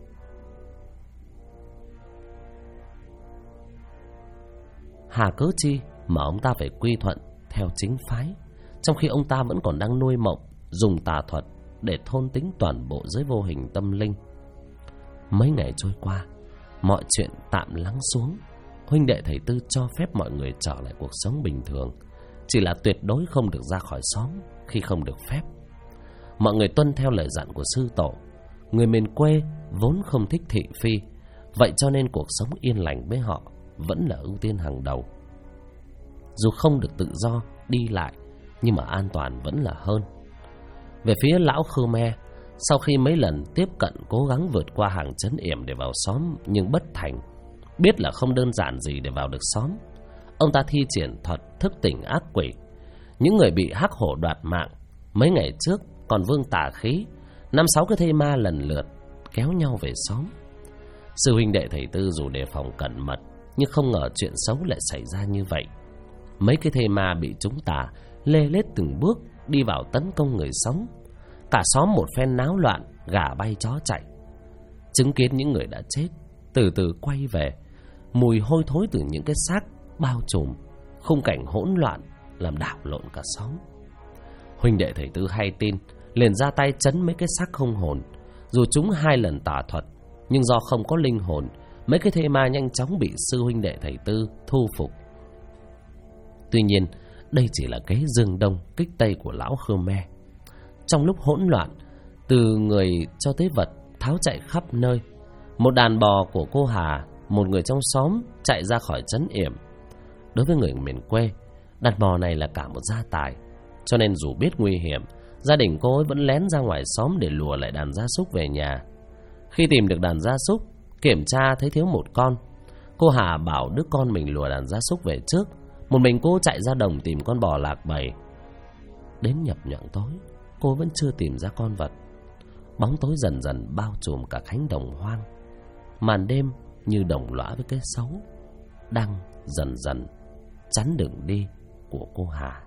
Hà cớ chi mà ông ta phải quy thuận theo chính phái, trong khi ông ta vẫn còn đang nuôi mộng, dùng tà thuật để thôn tính toàn bộ giới vô hình tâm linh. Mấy ngày trôi qua, mọi chuyện tạm lắng xuống. huynh đệ thầy Tư cho phép mọi người trở lại cuộc sống bình thường, chỉ là tuyệt đối không được ra khỏi xóm khi không được phép. Mọi người tuân theo lời dặn của sư tổ. Người miền quê vốn không thích thị phi, vậy cho nên cuộc sống yên lành với họ vẫn là ưu tiên hàng đầu. Dù không được tự do đi lại, nhưng mà an toàn vẫn là hơn. Về phía lão Khmer, sau khi mấy lần tiếp cận cố gắng vượt qua hàng trấn yểm để vào xóm nhưng bất thành, biết là không đơn giản gì để vào được xóm, ông ta thi triển thuật thức tỉnh ác quỷ. Những người bị hắc hổ đoạt mạng mấy ngày trước còn vương tà khí, 5-6 cái thây ma lần lượt kéo nhau về xóm. Sư huynh đệ thầy Tư dù đề phòng cẩn mật, nhưng không ngờ chuyện xấu lại xảy ra như vậy. Mấy cái thây ma bị chúng tà lê lết từng bước đi vào tấn công người sống. Cả xóm một phen náo loạn, gà bay chó chạy. Chứng kiến những người đã chết từ từ quay về, mùi hôi thối từ những cái xác bao trùm, khung cảnh hỗn loạn làm đảo lộn cả xóm. Huynh đệ thầy Tư hay tin, liền ra tay trấn mấy cái xác không hồn. Dù chúng 2 lần tà thuật, nhưng do không có linh hồn, mấy cái thây ma nhanh chóng bị sư huynh đệ thầy Tư thu phục. Tuy nhiên, đây chỉ là kế dương đông kích tây của lão Khmer. Trong lúc hỗn loạn, từ người cho tới vật tháo chạy khắp nơi. Một đàn bò của cô Hà, một người trong xóm, chạy ra khỏi trấn yểm. Đối với người miền quê, đàn bò này là cả một gia tài, cho nên dù biết nguy hiểm, gia đình cô ấy vẫn lén ra ngoài xóm để lùa lại đàn gia súc về nhà. Khi tìm được đàn gia súc, kiểm tra thấy thiếu một con, cô Hà bảo đứa con mình lùa đàn gia súc về trước. Một mình cô chạy ra đồng tìm con bò lạc bầy. Đến nhập nhằng tối, cô vẫn chưa tìm ra con vật. Bóng tối dần dần bao trùm cả cánh đồng hoang. Màn đêm như đồng lõa với cái xấu, đang dần dần chắn đường đi của cô Hà.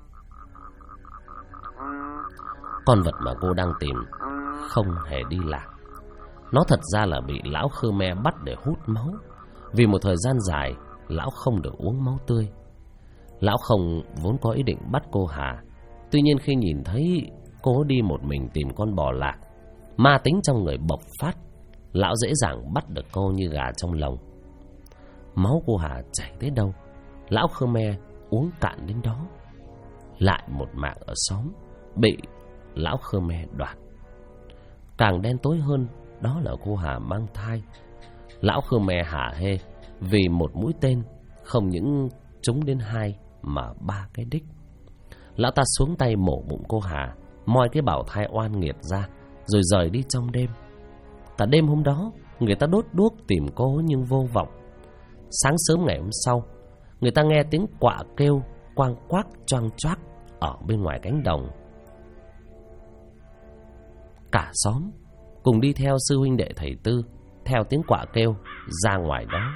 Con vật mà cô đang tìm không hề đi lạc. Nó thật ra là bị lão Khmer bắt để hút máu. Vì một thời gian dài, lão không được uống máu tươi. Lão không vốn có ý định bắt cô Hà. Tuy nhiên khi nhìn thấy cô đi một mình tìm con bò lạc, ma tính trong người bộc phát, lão dễ dàng bắt được cô như gà trong lồng. Máu cô Hà chảy tới đâu, lão Khmer uống cạn đến đó. Lại một mạng ở xóm bị lão Khmer đoạt. Càng đen tối hơn, đó là cô Hà mang thai. Lão Khmer hả hê vì một mũi tên không những trúng đến 2 mà 3 cái đích. Lão ta xuống tay mổ bụng cô Hà, moi cái bào thai oan nghiệt ra, rồi rời đi trong đêm. Cả đêm hôm đó, người ta đốt đuốc tìm cô nhưng vô vọng. Sáng sớm ngày hôm sau, người ta nghe tiếng quạ kêu quang quác choang choác ở bên ngoài cánh đồng. Cả xóm cùng đi theo sư huynh đệ thầy Tư, theo tiếng quạ kêu ra ngoài đó.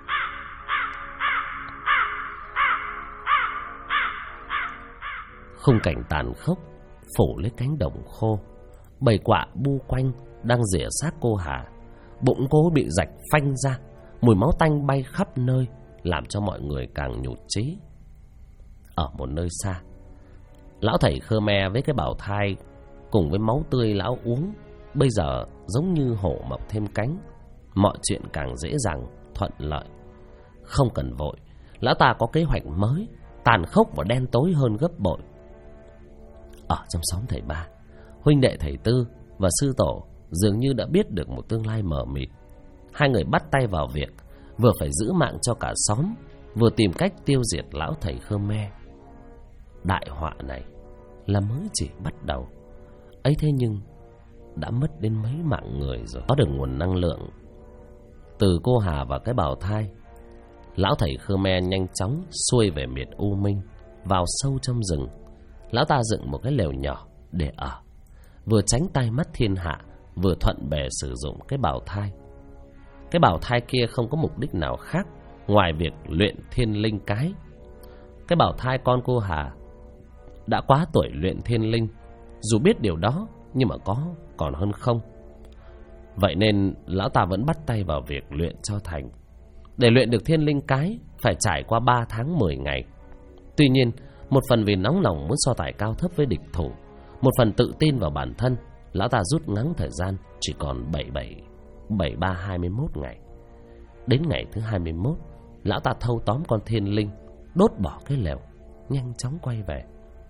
Khung cảnh tàn khốc phủ lấy cánh đồng khô. Bầy quạ bu quanh đang rỉa xác cô Hà. Bụng cô bị rạch phanh ra, mùi máu tanh bay khắp nơi, làm cho mọi người càng nhụt chí. Ở một nơi xa, lão thầy Khmer với cái bào thai cùng với máu tươi lão uống bây giờ giống như hổ mọc thêm cánh. Mọi chuyện càng dễ dàng thuận lợi. Không cần vội, lão ta có kế hoạch mới, tàn khốc và đen tối hơn gấp bội. Ở trong xóm thầy Ba, huynh đệ thầy Tư và sư tổ dường như đã biết được một tương lai mờ mịt. Hai người bắt tay vào việc, vừa phải giữ mạng cho cả xóm, vừa tìm cách tiêu diệt lão thầy Khmer. Đại họa này là mới chỉ bắt đầu, ấy thế nhưng đã mất đến mấy mạng người rồi. Có được nguồn năng lượng từ cô Hà và cái bào thai, lão thầy Khmer nhanh chóng xuôi về miệt U Minh, vào sâu trong rừng. Lão ta dựng một cái lều nhỏ để ở, vừa tránh tai mắt thiên hạ, vừa thuận bề sử dụng cái bào thai. Cái bào thai kia không có mục đích nào khác ngoài việc luyện thiên linh cái. Cái bào thai con cô Hà đã quá tuổi luyện thiên linh. Dù biết điều đó, nhưng mà có còn hơn không. Vậy nên lão ta vẫn bắt tay vào việc luyện cho thành. Để luyện được thiên linh cái phải trải qua 3 tháng 10 ngày. Tuy nhiên, một phần vì nóng lòng muốn so tài cao thấp với địch thủ, một phần tự tin vào bản thân, lão ta rút ngắn thời gian chỉ còn 73-21 ngày. Đến ngày thứ 21, lão ta thâu tóm con thiên linh, đốt bỏ cái lều, nhanh chóng quay về.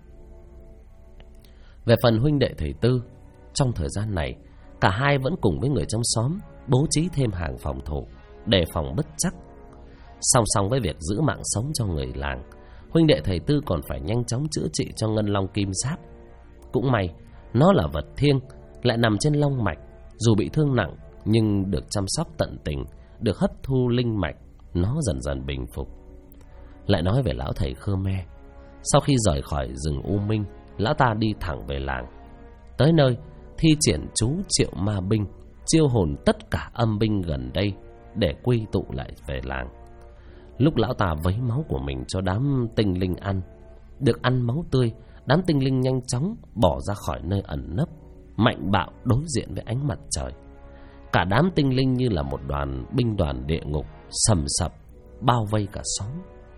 Về phần huynh đệ thầy Tư, trong thời gian này cả hai vẫn cùng với người trong xóm bố trí thêm hàng phòng thủ, đề phòng bất trắc. Song song với việc giữ mạng sống cho người làng, huynh đệ thầy Tư còn phải nhanh chóng chữa trị cho ngân long kim giáp. Cũng may nó là vật thiêng, lại nằm trên long mạch, dù bị thương nặng nhưng được chăm sóc tận tình, được hấp thu linh mạch, nó dần dần bình phục. Lại nói về lão thầy Khmer, sau khi rời khỏi rừng U Minh, lão ta đi thẳng về làng. Tới nơi thi triển chú triệu ma binh, chiêu hồn tất cả âm binh gần đây để quy tụ lại về làng. Lúc lão ta vấy máu của mình cho đám tinh linh ăn, được ăn máu tươi, đám tinh linh nhanh chóng bỏ ra khỏi nơi ẩn nấp, mạnh bạo đối diện với ánh mặt trời. Cả đám tinh linh như là một đoàn binh đoàn địa ngục sầm sập bao vây cả xóm.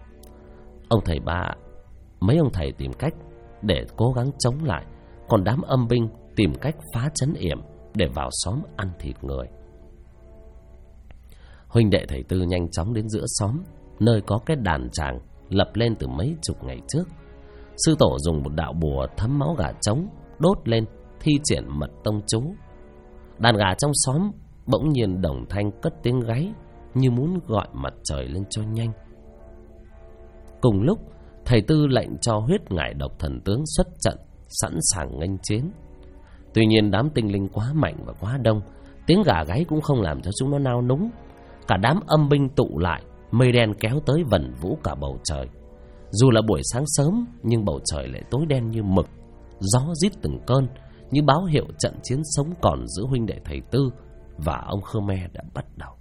Mấy ông thầy tìm cách để cố gắng chống lại, còn đám âm binh tìm cách phá trấn yểm để vào xóm ăn thịt người. Huynh đệ thầy Tư nhanh chóng đến giữa xóm, nơi có cái đàn tràng lập lên từ mấy chục ngày trước. Sư tổ dùng một đạo bùa thấm máu gà trống đốt lên, thi triển mật tông chú. Đàn gà trong xóm bỗng nhiên đồng thanh cất tiếng gáy, như muốn gọi mặt trời lên cho nhanh. Cùng lúc, thầy Tư lệnh cho huyết ngải độc thần tướng xuất trận, sẵn sàng nghênh chiến. Tuy nhiên đám tinh linh quá mạnh và quá đông, tiếng gà gáy cũng không làm cho chúng nó nao núng. Cả đám âm binh tụ lại, mây đen kéo tới vần vũ cả bầu trời. Dù là buổi sáng sớm, nhưng bầu trời lại tối đen như mực, gió rít từng cơn, như báo hiệu trận chiến sống còn giữa huynh đệ thầy Tư và ông Khmer đã bắt đầu.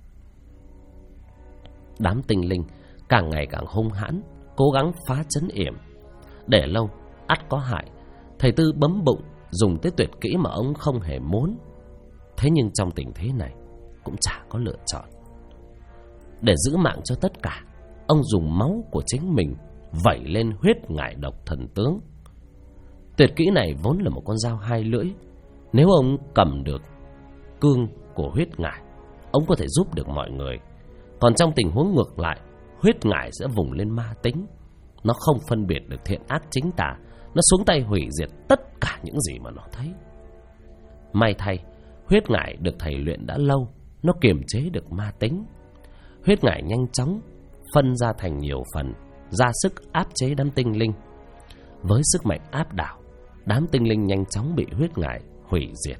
Đám tinh linh càng ngày càng hung hãn, cố gắng phá trấn yểm. Để lâu, ắt có hại. Thầy Tư bấm bụng, dùng tới tuyệt kỹ mà ông không hề muốn. Thế nhưng trong tình thế này, cũng chả có lựa chọn. Để giữ mạng cho tất cả, ông dùng máu của chính mình vẩy lên huyết ngải độc thần tướng. Tuyệt kỹ này vốn là một con dao hai lưỡi. Nếu ông cầm được cương của huyết ngải, ông có thể giúp được mọi người. Còn trong tình huống ngược lại, huyết ngải sẽ vùng lên ma tính. Nó không phân biệt được thiện ác chính tà, nó xuống tay hủy diệt tất cả những gì mà nó thấy. May thay, huyết ngải được thầy luyện đã lâu, nó kiềm chế được ma tính. Huyết ngải nhanh chóng phân ra thành nhiều phần, ra sức áp chế đám tinh linh. Với sức mạnh áp đảo, đám tinh linh nhanh chóng bị huyết ngải hủy diệt.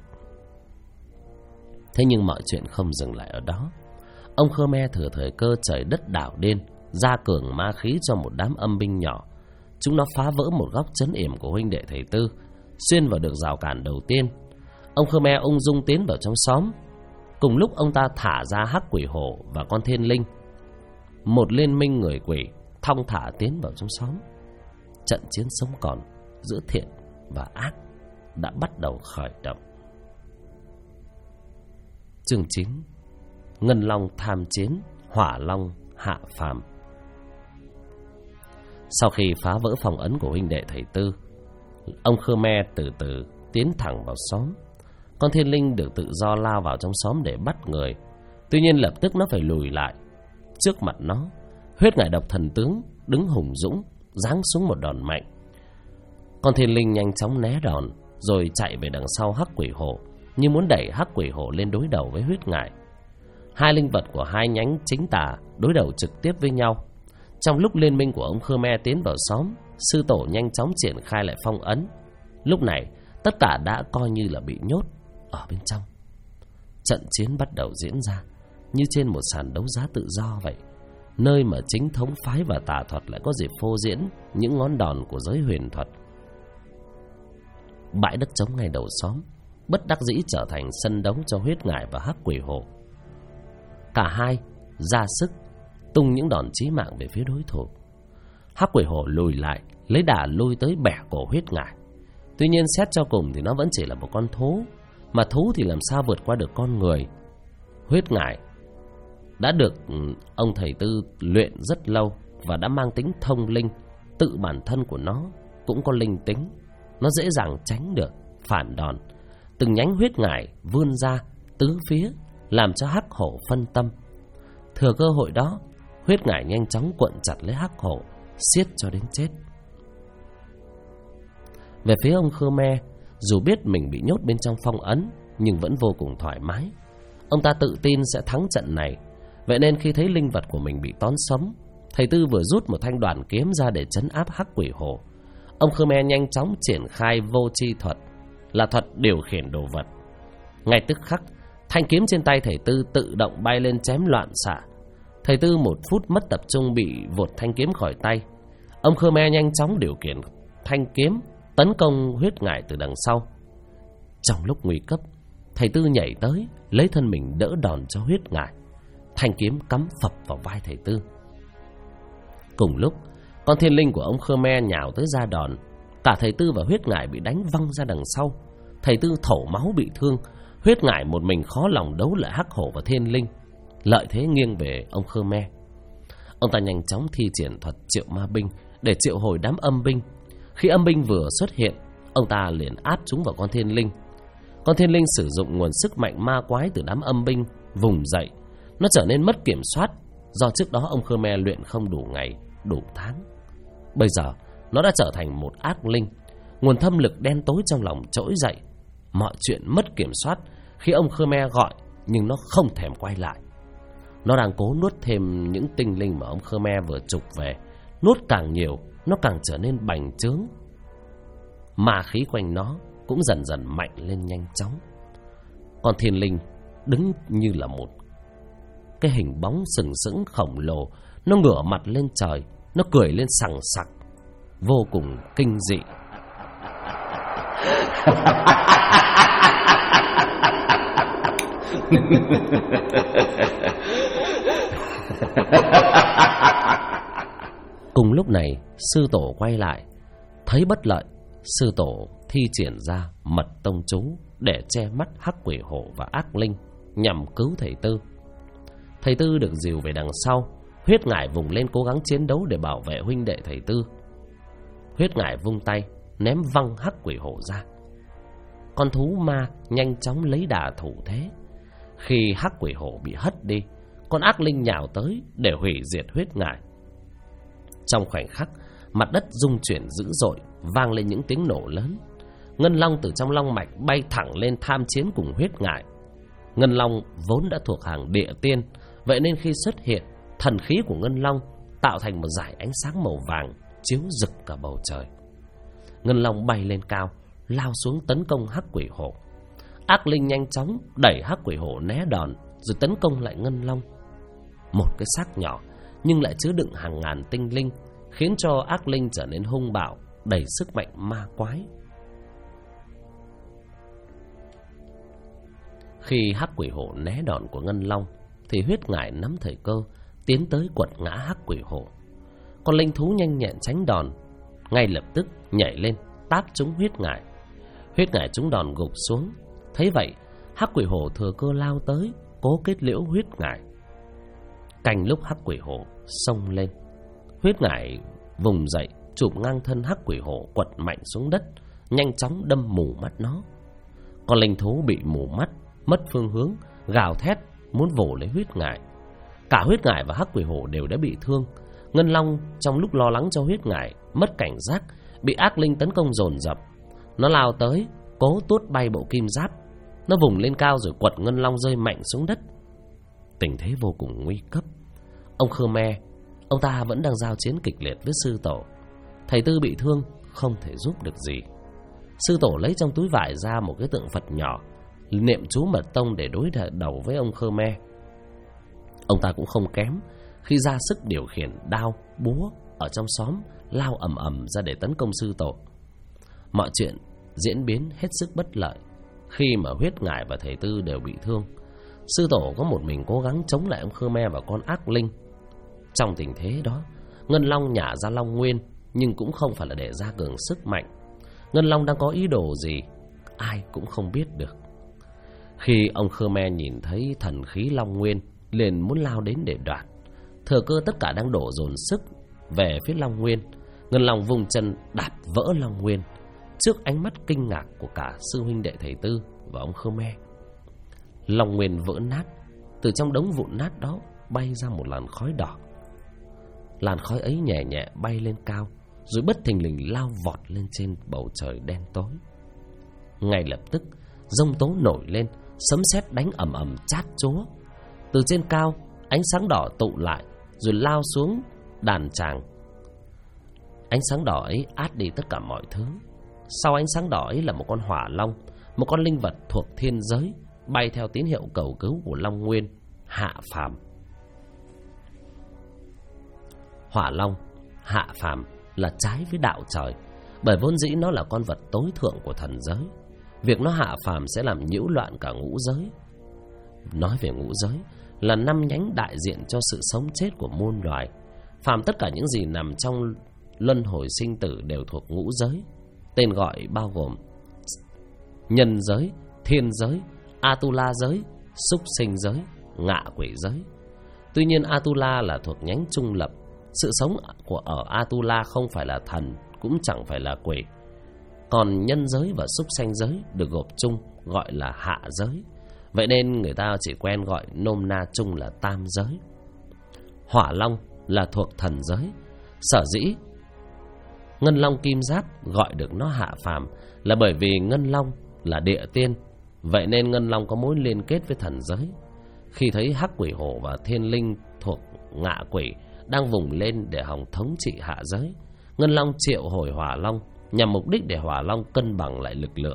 Thế nhưng mọi chuyện không dừng lại ở đó. Ông Khmer thừa thời cơ trời đất đảo điên, gia cường ma khí cho một đám âm binh nhỏ. Chúng nó phá vỡ một góc trấn yểm của huynh đệ thầy Tư, xuyên vào được rào cản đầu tiên. Ông Khmer ung dung tiến vào trong xóm. Cùng lúc ông ta thả ra hắc quỷ hổ và con thiên linh. Một liên minh người quỷ thong thả tiến vào trong xóm. Trận chiến sống còn giữa thiện và ác đã bắt đầu khởi động. Chương 9: Ngân long tham chiến, hỏa long hạ phàm. Sau khi phá vỡ phong ấn của huynh đệ thầy Tư, ông Khmer từ từ tiến thẳng vào xóm. Con thiên linh được tự do lao vào trong xóm để bắt người. Tuy nhiên lập tức nó phải lùi lại. Trước mặt nó, huyết ngải độc thần tướng đứng hùng dũng, giáng xuống một đòn mạnh. Con thiên linh nhanh chóng né đòn, rồi chạy về đằng sau hắc quỷ hổ, như muốn đẩy hắc quỷ hổ lên đối đầu với huyết ngải. Hai linh vật của hai nhánh chính tà đối đầu trực tiếp với nhau. Trong lúc liên minh của ông Khmer tiến vào xóm, sư tổ nhanh chóng triển khai lại phong ấn. Lúc này, tất cả đã coi như là bị nhốt ở bên trong. Trận chiến bắt đầu diễn ra như trên một sàn đấu giá tự do vậy, nơi mà chính thống phái và tà thuật lại có dịp phô diễn những ngón đòn của giới huyền thuật. Bãi đất trống ngay đầu xóm bất đắc dĩ trở thành sân đấu cho huyết ngải và hắc quỷ hổ. Cả hai ra sức tung những đòn chí mạng về phía đối thủ. Hắc quỷ hổ lùi lại, lấy đà lui tới bẻ cổ huyết ngải. Tuy nhiên xét cho cùng thì nó vẫn chỉ là một con thú, mà thú thì làm sao vượt qua được con người. Huyết ngải đã được ông thầy Tư luyện rất lâu và đã mang tính thông linh. Tự bản thân của nó cũng có linh tính, nó dễ dàng tránh được phản đòn. Từng nhánh huyết ngải vươn ra tứ phía, làm cho hắc hổ phân tâm. Thừa cơ hội đó, Huyết Ngải nhanh chóng cuộn chặt lấy Hắc Hổ, siết cho đến chết. Về phía ông Khmer, dù biết mình bị nhốt bên trong phong ấn nhưng vẫn vô cùng thoải mái. Ông ta tự tin sẽ thắng trận này. Vậy nên khi thấy linh vật của mình bị tóm sống, thầy Tư vừa rút một thanh đoàn kiếm ra để trấn áp Hắc Quỷ Hổ. Ông Khmer nhanh chóng triển khai vô tri thuật, là thuật điều khiển đồ vật. Ngay tức khắc, thanh kiếm trên tay thầy Tư tự động bay lên chém loạn xạ. Thầy Tư một phút mất tập trung bị vụt thanh kiếm khỏi tay. Ông Khmer nhanh chóng điều khiển thanh kiếm tấn công Huyết Ngải từ đằng sau. Trong lúc nguy cấp, thầy Tư nhảy tới lấy thân mình đỡ đòn cho Huyết Ngải. Thanh kiếm cắm phập vào vai thầy Tư. Cùng lúc, con thiên linh của ông Khmer nhào tới ra đòn. Cả thầy Tư và Huyết Ngải bị đánh văng ra đằng sau. Thầy Tư thổ máu bị thương. Huyết Ngải một mình khó lòng đấu lại Hắc Hổ và thiên linh. Lợi thế nghiêng về ông Khmer. Ông ta nhanh chóng thi triển thuật triệu ma binh để triệu hồi đám âm binh. Khi âm binh vừa xuất hiện, ông ta liền áp chúng vào con thiên linh. Con thiên linh sử dụng nguồn sức mạnh ma quái từ đám âm binh vùng dậy. Nó trở nên mất kiểm soát do trước đó ông Khmer luyện không đủ ngày, đủ tháng. Bây giờ nó đã trở thành một ác linh. Nguồn thâm lực đen tối trong lòng trỗi dậy. Mọi chuyện mất kiểm soát khi ông Khmer gọi, nhưng nó không thèm quay lại. Nó đang cố nuốt thêm những tinh linh mà ông Khmer vừa trục về. Nuốt càng nhiều, nó càng trở nên bành trướng. Ma khí quanh nó cũng dần dần mạnh lên nhanh chóng. Con thiên linh đứng như là một cái hình bóng sừng sững khổng lồ. Nó ngửa mặt lên trời, nó cười lên sằng sặc, vô cùng kinh dị. Cùng lúc này, sư tổ quay lại, thấy bất lợi, sư tổ thi triển ra mật tông chú để che mắt Hắc Quỷ Hổ và ác linh, nhằm cứu thầy Tư. Thầy Tư được dìu về đằng sau. Huyết Ngải vùng lên cố gắng chiến đấu để bảo vệ huynh đệ thầy Tư. Huyết Ngải vung tay ném văng Hắc Quỷ Hổ ra. Con thú ma nhanh chóng lấy đà thủ thế. Khi Hắc Quỷ Hổ bị hất đi, con ác linh nhào tới để hủy diệt Huyết Ngải. Trong khoảnh khắc, mặt đất rung chuyển dữ dội, vang lên những tiếng nổ lớn. Ngân long từ trong long mạch bay thẳng lên tham chiến cùng Huyết Ngải. Ngân long vốn đã thuộc hàng địa tiên, vậy nên khi xuất hiện, thần khí của Ngân long tạo thành một dải ánh sáng màu vàng chiếu rực cả bầu trời. Ngân long bay lên cao, lao xuống tấn công Hắc Quỷ Hổ. Ác linh nhanh chóng đẩy Hắc Quỷ Hổ né đòn, rồi tấn công lại Ngân long. Một cái xác nhỏ nhưng lại chứa đựng hàng ngàn tinh linh, khiến cho ác linh trở nên hung bạo, đầy sức mạnh ma quái. Khi Hắc Quỷ Hổ né đòn của Ngân long, thì Huyết Ngải nắm thời cơ tiến tới quật ngã Hắc Quỷ Hổ. Con linh thú nhanh nhẹn tránh đòn, ngay lập tức nhảy lên táp trúng Huyết Ngải. Huyết Ngải trúng đòn gục xuống. Thấy vậy, Hắc Quỷ Hổ thừa cơ lao tới, cố kết liễu Huyết Ngải. Cành lúc Hắc Quỷ Hổ xông lên, Huyết Ngải vùng dậy, chụp ngang thân Hắc Quỷ Hổ, quật mạnh xuống đất, nhanh chóng đâm mù mắt nó. Con linh thú bị mù mắt, mất phương hướng, gào thét muốn vồ lấy Huyết Ngải. Cả Huyết Ngải và Hắc Quỷ Hổ đều đã bị thương. Ngân long trong lúc lo lắng cho Huyết Ngải, mất cảnh giác, bị ác linh tấn công dồn dập. Nó lao tới, cố tuốt bay bộ kim giáp. Nó vùng lên cao rồi quật Ngân long rơi mạnh xuống đất. Tình thế vô cùng nguy cấp. Ông Khmer, ông ta vẫn đang giao chiến kịch liệt với sư tổ. Thầy Tư bị thương, không thể giúp được gì. Sư tổ lấy trong túi vải ra một cái tượng Phật nhỏ, niệm chú mật tông để đối đầu với ông Khmer. Ông ta cũng không kém khi ra sức điều khiển đao, búa ở trong xóm, lao ầm ầm ra để tấn công sư tổ. Mọi chuyện diễn biến hết sức bất lợi. Khi mà Huyết Ngải và thầy Tư đều bị thương, sư tổ có một mình cố gắng chống lại ông Khmer và con ác linh. Trong tình thế đó, Ngân long nhả ra Long Nguyên, nhưng cũng không phải là để ra cường sức mạnh. Ngân long đang có ý đồ gì, ai cũng không biết được. Khi ông Khmer nhìn thấy thần khí Long Nguyên, liền muốn lao đến để đoạt. Thừa cơ tất cả đang đổ dồn sức về phía Long Nguyên, Ngân long vùng chân đạp vỡ Long Nguyên trước ánh mắt kinh ngạc của cả sư huynh đệ thầy Tư và ông Khmer. Long Nguyên vỡ nát, từ trong đống vụn nát đó bay ra một làn khói đỏ. Làn khói ấy nhẹ nhẹ bay lên cao, rồi bất thình lình lao vọt lên trên bầu trời đen tối. Ngay lập tức giông tố nổi lên, sấm sét đánh ầm ầm chát chúa. Từ trên cao, ánh sáng đỏ tụ lại rồi lao xuống đàn tràng. Ánh sáng đỏ ấy át đi tất cả mọi thứ. Sau ánh sáng đỏ ấy là một con hỏa long, một con linh vật thuộc thiên giới, bay theo tín hiệu cầu cứu của Long Nguyên hạ phàm. Hỏa long hạ phàm là trái với đạo trời, bởi vốn dĩ nó là con vật tối thượng của thần giới. Việc nó hạ phàm sẽ làm nhiễu loạn cả ngũ giới. Nói về ngũ giới là 5 nhánh đại diện cho sự sống chết của muôn loài. Phàm tất cả những gì nằm trong luân hồi sinh tử đều thuộc ngũ giới. Tên gọi bao gồm nhân giới, thiên giới, Atula giới, súc sinh giới, ngạ quỷ giới. Tuy nhiên Atula là thuộc nhánh trung lập. Sự sống ở Atula không phải là thần, cũng chẳng phải là quỷ. Còn nhân giới và súc sanh giới được gộp chung gọi là hạ giới. Vậy nên người ta chỉ quen gọi nôm na chung là tam giới. Hỏa long là thuộc thần giới. Sở dĩ Ngân Long Kim Giáp gọi được nó hạ phàm là bởi vì Ngân Long là địa tiên. Vậy nên Ngân Long có mối liên kết với thần giới. Khi thấy Hắc Quỷ Hổ và Thiên Linh thuộc ngạ quỷ đang vùng lên để hòng thống trị hạ giới, Ngân Long triệu hồi Hỏa Long nhằm mục đích để Hỏa Long cân bằng lại lực lượng.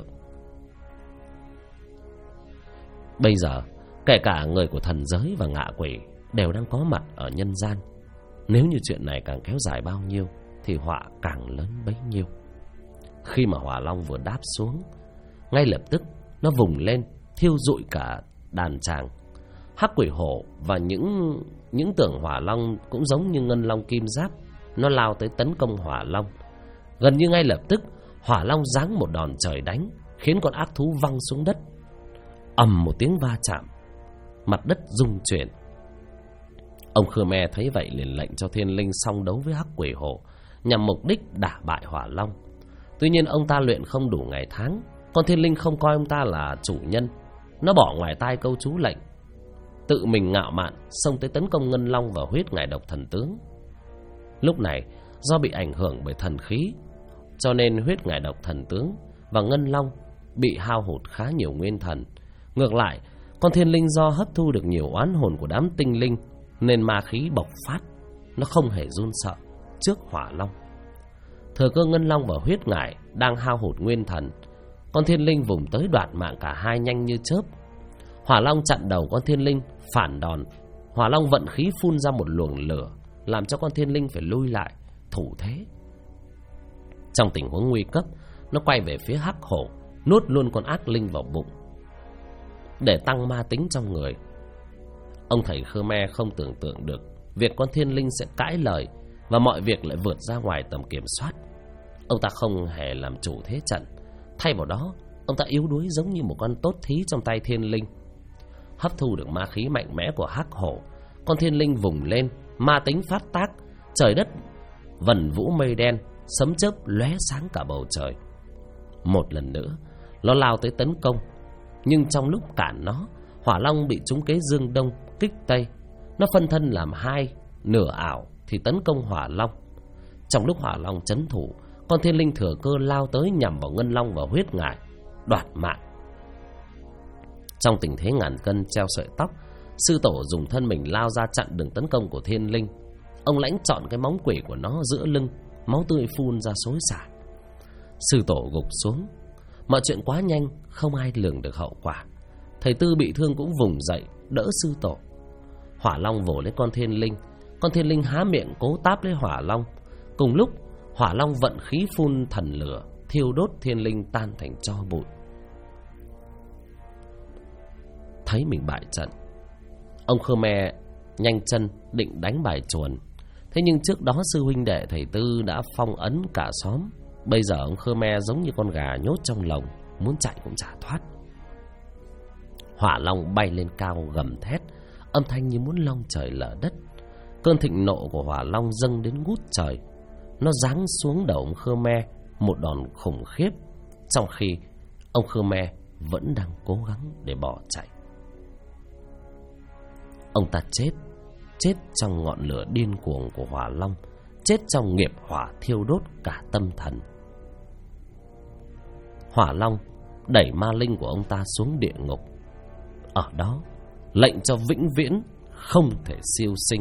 Bây giờ kể cả người của thần giới và ngạ quỷ đều đang có mặt ở nhân gian. Nếu như chuyện này càng kéo dài bao nhiêu thì họa càng lớn bấy nhiêu. Khi mà Hỏa Long vừa đáp xuống, ngay lập tức nó vùng lên thiêu rụi cả đàn tràng. Hắc Quỷ Hổ và những tưởng Hỏa Long cũng giống như Ngân Long Kim Giáp, nó lao tới tấn công Hỏa Long. Gần như ngay lập tức Hỏa Long giáng một đòn trời đánh, khiến con ác thú văng xuống đất. Ầm một tiếng va chạm, mặt đất rung chuyển. Ông Khmer thấy vậy liền lệnh cho Thiên Linh song đấu với Hắc Quỷ Hổ nhằm mục đích đả bại Hỏa Long. Tuy nhiên ông ta luyện không đủ ngày tháng, con Thiên Linh không coi ông ta là chủ nhân. Nó bỏ ngoài tai câu chú lệnh, tự mình ngạo mạn xông tới tấn công Ngân Long và huyết ngài độc thần tướng. Lúc này do bị ảnh hưởng bởi thần khí, cho nên huyết ngài độc thần tướng và Ngân Long bị hao hụt khá nhiều nguyên thần. Ngược lại, con Thiên Linh do hấp thu được nhiều oán hồn của đám tinh linh nên ma khí bộc phát, nó không hề run sợ trước Hỏa Long. Thừa cơ Ngân Long và huyết ngài đang hao hụt nguyên thần, con Thiên Linh vùng tới đoạt mạng cả hai nhanh như chớp. Hỏa Long chặn đầu con Thiên Linh, phản đòn. Hỏa Long vận khí phun ra một luồng lửa, làm cho con Thiên Linh phải lui lại thủ thế. Trong tình huống nguy cấp, nó quay về phía Hắc Hổ, nuốt luôn con ác linh vào bụng để tăng ma tính trong người. Ông thầy Khmer không tưởng tượng được việc con Thiên Linh sẽ cãi lời và mọi việc lại vượt ra ngoài tầm kiểm soát. Ông ta không hề làm chủ thế trận, thay vào đó ông ta yếu đuối giống như một con tốt thí trong tay Thiên Linh. Hấp thu được ma khí mạnh mẽ của Hắc Hổ, con Thiên Linh vùng lên, ma tính phát tác, trời đất vần vũ mây đen, sấm chớp lóe sáng cả bầu trời. Một lần nữa nó lao tới tấn công, nhưng trong lúc cản nó, Hỏa Long bị trúng kế dương đông kích tây. Nó phân thân làm hai, nửa ảo thì tấn công Hỏa Long. Trong lúc Hỏa Long trấn thủ, con Thiên Linh thừa cơ lao tới nhằm vào Ngân Long và huyết ngài, đoạt mạng. Trong tình thế ngàn cân treo sợi tóc, sư tổ dùng thân mình lao ra chặn đường tấn công của Thiên Linh. Ông lãnh chọn cái móng quỷ của nó giữa lưng, máu tươi phun ra xối xả. Sư tổ gục xuống. Mọi chuyện quá nhanh, không ai lường được hậu quả. Thầy Tư bị thương cũng vùng dậy đỡ sư tổ. Hỏa Long vồ lấy con Thiên Linh. Con Thiên Linh há miệng cố táp lấy Hỏa Long. Cùng lúc Hỏa Long vận khí phun thần lửa, thiêu đốt Thiên Linh tan thành tro bụi. Thấy mình bại trận, ông Khmer nhanh chân định đánh bài chuồn. Thế nhưng trước đó sư huynh đệ thầy Tư đã phong ấn cả xóm. Bây giờ ông Khmer giống như con gà nhốt trong lồng, muốn chạy cũng chả thoát. Hỏa Long bay lên cao gầm thét, âm thanh như muốn long trời lở đất. Cơn thịnh nộ của Hỏa Long dâng đến ngút trời. Nó giáng xuống đầu ông Khmer một đòn khủng khiếp, trong khi ông Khmer vẫn đang cố gắng để bỏ chạy. Ông ta chết chết trong ngọn lửa điên cuồng của hỏa long, chết trong nghiệp hỏa thiêu đốt cả tâm thần. Hỏa long đẩy ma linh của ông ta xuống địa ngục, ở đó lệnh cho vĩnh viễn không thể siêu sinh.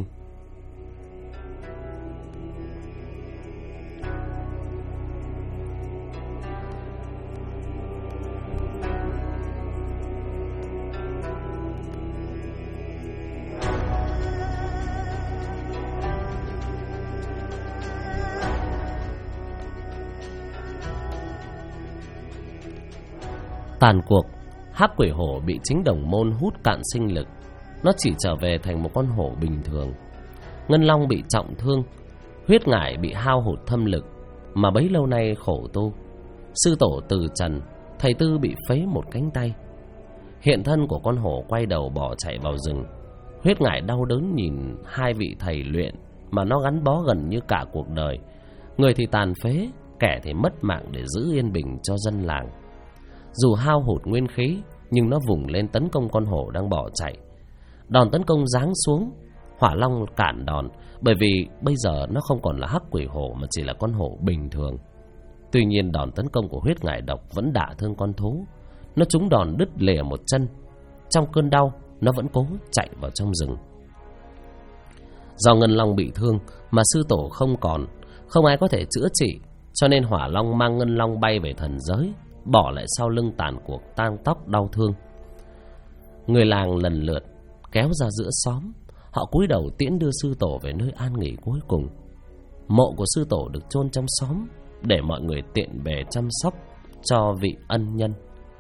Tàn cuộc, hắc quỷ hổ bị chính đồng môn hút cạn sinh lực, nó chỉ trở về thành một con hổ bình thường. Ngân long bị trọng thương, huyết ngải bị hao hụt thâm lực, mà bấy lâu nay khổ tu. Sư tổ từ trần, thầy Tư bị phế một cánh tay. Hiện thân của con hổ quay đầu bỏ chạy vào rừng. Huyết ngải đau đớn nhìn hai vị thầy luyện mà nó gắn bó gần như cả cuộc đời. Người thì tàn phế, kẻ thì mất mạng để giữ yên bình cho dân làng. Dù hao hụt nguyên khí, nhưng nó vùng lên tấn công con hổ đang bỏ chạy. Đòn tấn công giáng xuống, hỏa long cản đòn, bởi vì bây giờ nó không còn là hắc quỷ hổ mà chỉ là con hổ bình thường. Tuy nhiên đòn tấn công của huyết ngải độc vẫn đả thương con thú. Nó trúng đòn đứt lìa một chân. Trong cơn đau, nó vẫn cố chạy vào trong rừng. Do ngân long bị thương mà sư tổ không còn, không ai có thể chữa trị, cho nên hỏa long mang ngân long bay về thần giới, bỏ lại sau lưng tàn cuộc tang tóc đau thương. Người làng lần lượt kéo ra giữa xóm, họ cúi đầu tiễn đưa sư tổ về nơi an nghỉ cuối cùng. Mộ của sư tổ được chôn trong xóm để mọi người tiện bề chăm sóc cho vị ân nhân.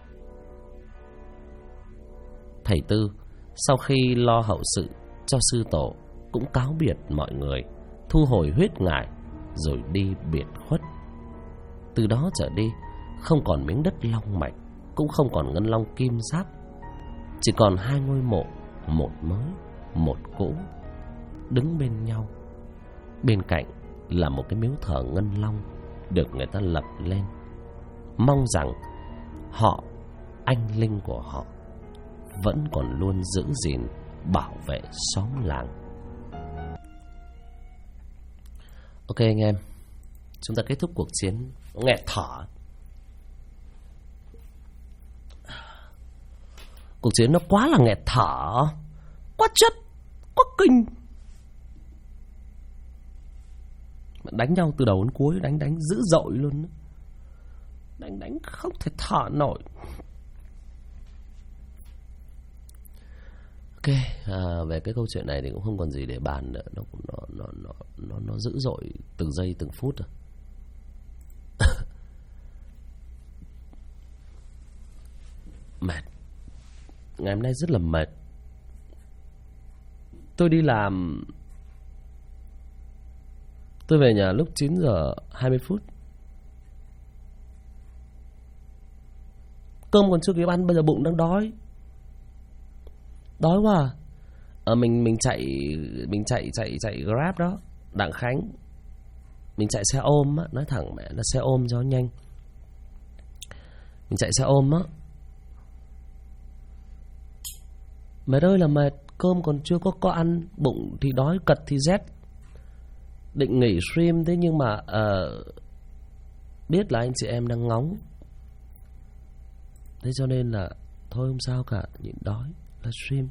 Thầy Tư sau khi lo hậu sự cho sư tổ cũng cáo biệt mọi người, thu hồi huyết ngải rồi đi biệt khuất. Từ đó trở đi, không còn miếng đất long mạch, cũng không còn ngân long kim giáp, chỉ còn hai ngôi mộ, một mới, một cũ, đứng bên nhau. Bên cạnh là một cái miếu thờ ngân long được người ta lập lên, mong rằng họ, anh linh của họ, vẫn còn luôn giữ gìn, bảo vệ xóm làng. Ok anh em, chúng ta kết thúc cuộc chiến. Nghẹt thở. Cuộc chiến nó quá là nghẹt thở, quá chất, quá kinh. Đánh nhau từ đầu đến cuối, đánh dữ dội luôn. Đánh không thể thở nổi. Ok, về cái câu chuyện này thì cũng không còn gì để bàn nữa. Nó dữ dội từng giây từng phút rồi. Mệt. Ngày hôm nay rất là mệt. Tôi đi làm, tôi về nhà lúc 9 giờ 20 phút. Cơm còn chưa kịp ăn, bây giờ bụng đang đói. Đói quá à. Mình chạy Grab đó, Đặng Khánh. Mình chạy xe ôm á, nói thẳng mẹ là xe ôm cho nhanh. Mình chạy xe ôm á. Mệt ơi là mệt, cơm còn chưa có ăn, bụng thì đói, cật thì rét. Định nghỉ stream thế nhưng mà biết là anh chị em đang ngóng, thế cho nên là thôi không sao cả, nhịn đói là stream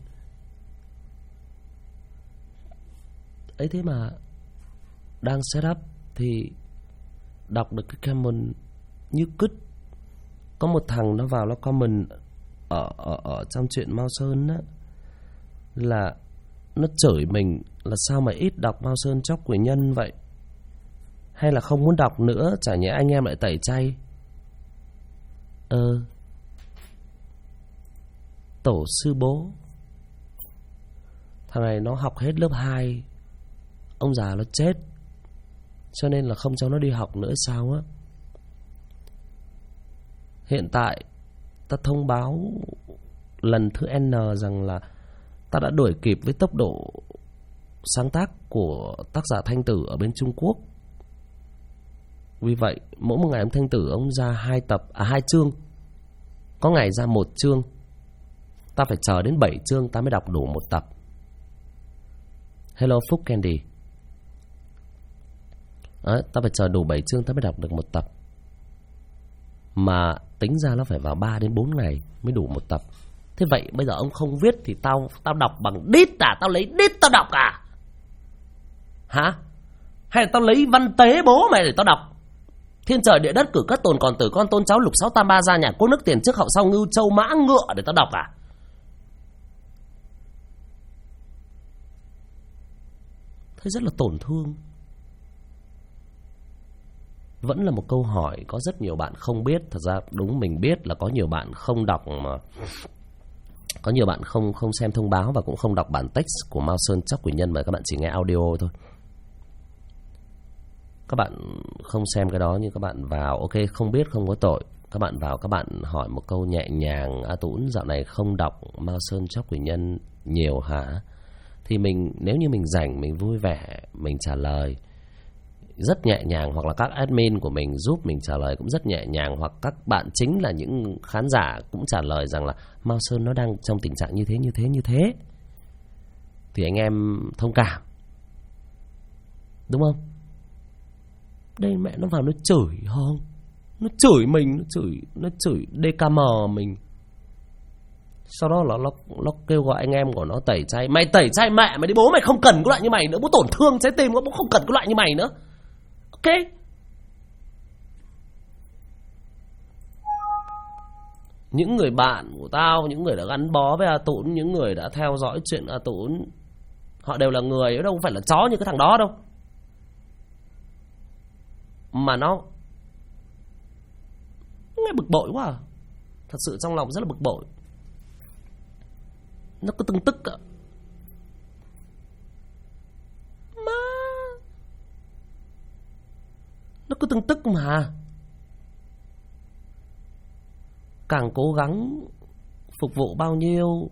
ấy. Thế mà đang set up thì đọc được cái comment như cứt. Có một thằng nó vào nó comment ở trong chuyện Mao Sơn á, là nó chửi mình là sao mà ít đọc Mao Sơn chóc quỷ nhân vậy, hay là không muốn đọc nữa, chả nhẽ anh em lại tẩy chay. Tổ sư bố, thằng này nó học hết lớp 2, ông già nó chết, cho nên là không cho nó đi học nữa sao á. Hiện tại ta thông báo lần thứ N rằng là ta đã đuổi kịp với tốc độ sáng tác của tác giả Thanh Tử ở bên Trung Quốc. Vì vậy mỗi một ngày ông Thanh Tử ông ra 2 chương, có ngày ra 1 chương. Ta phải chờ đến 7 chương ta mới đọc đủ 1 tập. Hello Phúc Candy. Đấy, tao phải chờ đủ 7 chương tao mới đọc được một tập. Mà tính ra nó phải vào 3 đến 4 ngày mới đủ một tập. Thế vậy bây giờ ông không viết thì tao đọc bằng đít à? Tao lấy đít tao đọc à? Hả? Hay là tao lấy văn tế bố mày để tao đọc? Thiên trời địa đất cử cất tồn còn tử con tôn cháu lục sáu tam ba gia nhà cốt nước tiền trước hậu sau ngưu châu mã ngựa để tao đọc à? Thấy rất là tổn thương. Vẫn là một câu hỏi có rất nhiều bạn không biết. Thật ra đúng mình biết là có nhiều bạn không đọc, mà có nhiều bạn không xem thông báo và cũng không đọc bản text của Mao Sơn Chóc Quỷ Nhân, mà các bạn chỉ nghe audio thôi. Các bạn không xem cái đó nhưng các bạn vào, ok, không biết không có tội. Các bạn vào các bạn hỏi một câu nhẹ nhàng: A Tún dạo này không đọc Mao Sơn Chóc Quỷ Nhân nhiều hả? Thì mình, nếu như mình rảnh, mình vui vẻ, mình trả lời rất nhẹ nhàng. Hoặc là các admin của mình giúp mình trả lời cũng rất nhẹ nhàng. Hoặc các bạn chính là những khán giả cũng trả lời rằng là Mao Sơn nó đang trong tình trạng như thế, như thế, như thế. Thì anh em thông cảm, đúng không? Đây mẹ nó vào nó chửi không? Nó chửi mình, nó chửi DKM mình. Sau đó nó kêu gọi anh em của nó tẩy chay. Mày tẩy chay mẹ mày đi, bố mày không cần cái loại như mày nữa. Bố tổn thương trái tim, bố không cần cái loại như mày nữa. Ok. Những người bạn của tao, những người đã gắn bó với A Tún, những người đã theo dõi chuyện A Tún, họ đều là người, đâu phải là chó như cái thằng đó đâu. Mà nó nghe bực bội quá à. Thật sự trong lòng rất là bực bội. Nó cứ tưng tức ạ. Má, nó cứ tưng tức mà. Càng cố gắng phục vụ bao nhiêu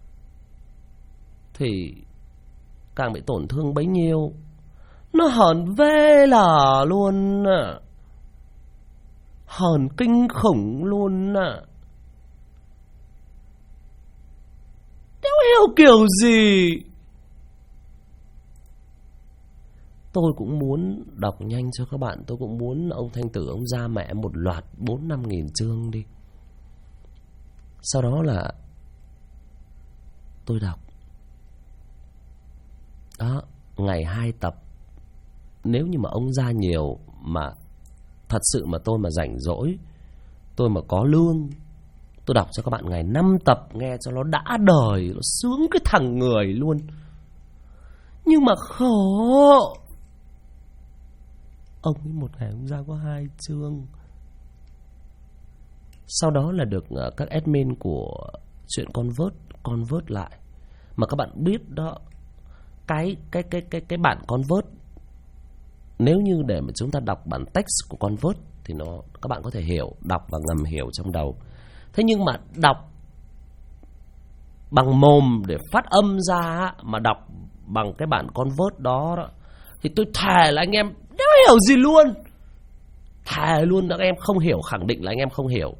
thì càng bị tổn thương bấy nhiêu. Nó hờn vê là luôn à. Hờn kinh khủng luôn à. Đéo hiểu kiểu gì. Tôi cũng muốn đọc nhanh cho các bạn. Tôi cũng muốn ông Thanh Tử ông ra mẹ một loạt 4-5 nghìn chương đi. Sau đó là tôi đọc. Đó, ngày 2 tập. Nếu như mà ông ra nhiều, mà thật sự mà tôi mà rảnh rỗi, tôi mà có lương, tôi đọc cho các bạn ngày 5 tập, nghe cho nó đã đời, nó sướng cái thằng người luôn. Nhưng mà khổ, ông ấy một ngày ông ra có 2 chương. Sau đó là được các admin của chuyện convert lại. Mà các bạn biết đó, cái bản convert, nếu như để mà chúng ta đọc bản text của convert thì nó, các bạn có thể hiểu, đọc và ngầm hiểu trong đầu. Thế nhưng mà đọc bằng mồm để phát âm ra, mà đọc bằng cái bản convert đó thì tôi thề là anh em đéo hiểu gì luôn. Thề luôn là anh em không hiểu, khẳng định là anh em không hiểu.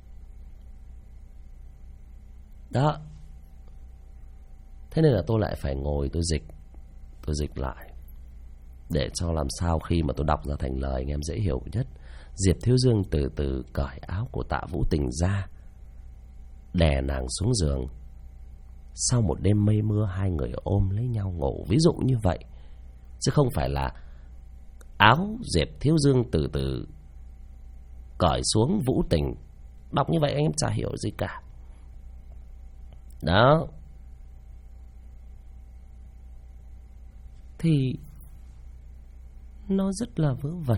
Đó. Thế nên là tôi lại phải ngồi tôi dịch lại, để cho làm sao khi mà tôi đọc ra thành lời anh em dễ hiểu nhất. Diệp Thiếu Dương từ từ cởi áo của Tạ Vũ Tình ra, đè nàng xuống giường. Sau một đêm mây mưa, hai người ôm lấy nhau ngủ, ví dụ như vậy, chứ không phải là áo Diệp Thiếu Dương từ từ cởi xuống Vũ Tình. Đọc như vậy anh em chả hiểu gì cả. Đó. Thì nó rất là vớ vẩn,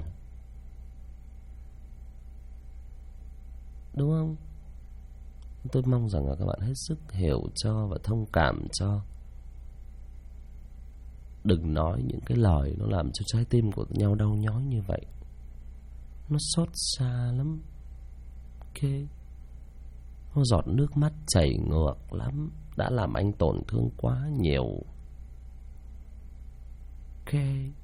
đúng không? Tôi mong rằng là các bạn hết sức hiểu cho và thông cảm cho. Đừng nói những cái lời nó làm cho trái tim của nhau đau nhói như vậy. Nó xót xa lắm. Ok. Nó giọt nước mắt chảy ngược lắm, đã làm anh tổn thương quá nhiều. Ok.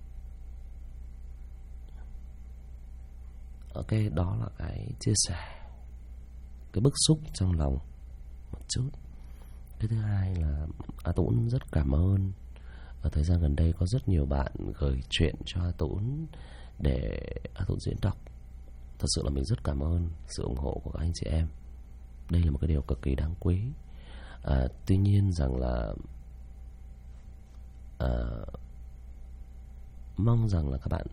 Ok, đó là cái chia sẻ, cái bức xúc trong lòng một chút. Cái thứ hai là A Tún rất cảm ơn Và thời gian gần đây có rất nhiều bạn gửi chuyện cho A Tũng để A Tũng diễn đọc. Thật sự là mình rất cảm ơn sự ủng hộ của các anh chị em. Đây là một cái điều cực kỳ đáng quý. Tuy nhiên rằng là mong rằng là các bạn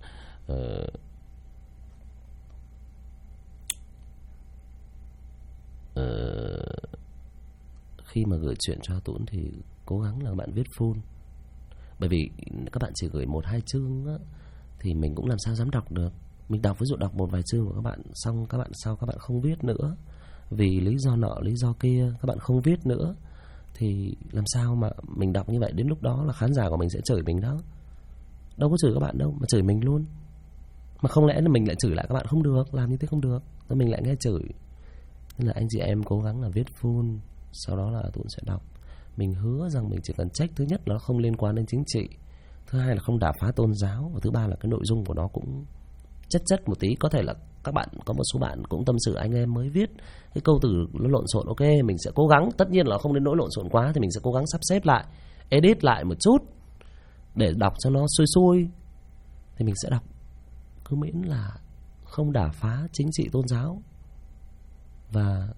khi mà gửi chuyện cho Tũng thì cố gắng là các bạn viết full. Bởi vì các bạn chỉ gửi 1-2 chương á, thì mình cũng làm sao dám đọc được. Mình đọc, ví dụ đọc một vài chương của các bạn, xong các bạn sau các bạn không viết nữa, vì lý do nọ lý do kia các bạn không viết nữa, thì làm sao mà mình đọc như vậy. Đến lúc đó là khán giả của mình sẽ chửi mình đó. Đâu có chửi các bạn đâu, mà chửi mình luôn. Mà không lẽ là mình lại chửi lại các bạn? Không được, làm như thế không được, rồi mình lại nghe chửi. Nên là anh chị em cố gắng là viết full, sau đó là Tũng sẽ đọc. Mình hứa rằng mình chỉ cần trách, thứ nhất là nó không liên quan đến chính trị, thứ hai là không đả phá tôn giáo, và thứ ba là cái nội dung của nó cũng chất một tí. Có thể là các bạn, có một số bạn cũng tâm sự anh em mới viết cái câu từ nó lộn xộn, ok, mình sẽ cố gắng, tất nhiên là không đến nỗi lộn xộn quá, thì mình sẽ cố gắng sắp xếp lại, edit lại một chút để đọc cho nó xuôi xuôi, thì mình sẽ đọc. Cứ miễn là không đả phá chính trị tôn giáo và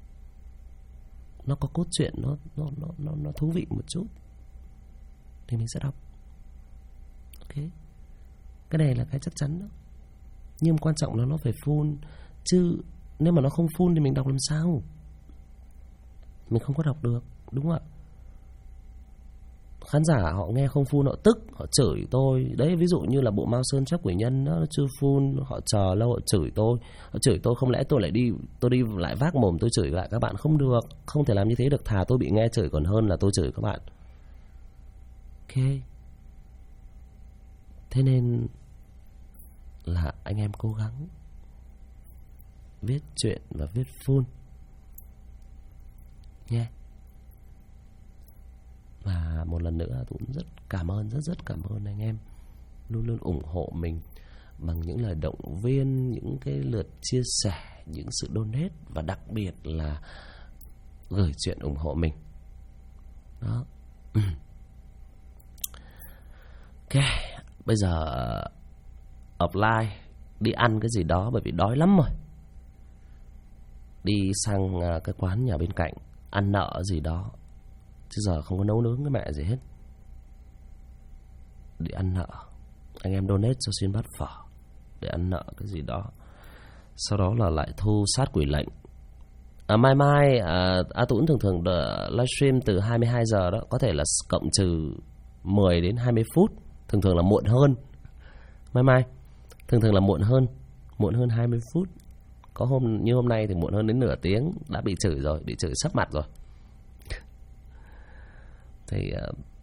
nó có cốt truyện, nó thú vị một chút thì mình sẽ đọc. Ok, cái này là cái chắc chắn đó. Nhưng quan trọng là nó phải full, chứ nếu mà nó không full thì mình đọc làm sao? Mình không có đọc được, đúng không ạ? Khán giả họ nghe không full họ tức, họ chửi tôi. Đấy, ví dụ như là bộ Mao Sơn Chấp Quỷ Nhân nó chưa full, họ chờ lâu họ chửi tôi. Họ chửi tôi, không lẽ tôi lại đi lại vác mồm tôi chửi lại các bạn? Không được, không thể làm như thế được. Thà tôi bị nghe chửi còn hơn là tôi chửi các bạn. Ok, thế nên là anh em cố gắng viết chuyện và viết full nha. Và một lần nữa tôi cũng rất cảm ơn, rất cảm ơn anh em luôn luôn ủng hộ mình bằng những lời động viên, những cái lượt chia sẻ, những sự donate, và đặc biệt là gửi chuyện ủng hộ mình đó. Ok, bây giờ offline đi ăn cái gì đó, bởi vì đói lắm rồi. Đi sang cái quán nhà bên cạnh ăn nợ gì đó, chứ giờ không có nấu nướng cái mẹ gì hết. Đi ăn nợ, anh em donate cho xin bát phở để ăn nợ cái gì đó. Sau đó là lại thu sát quỷ lệnh. Mai A Tũng thường livestream từ 22 giờ đó, có thể là cộng trừ 10 đến 20 phút, thường là muộn hơn. Mai thường là muộn hơn 20 phút. Có hôm như hôm nay thì muộn hơn đến nửa tiếng, đã bị chửi rồi, bị chửi sấp mặt rồi. Thì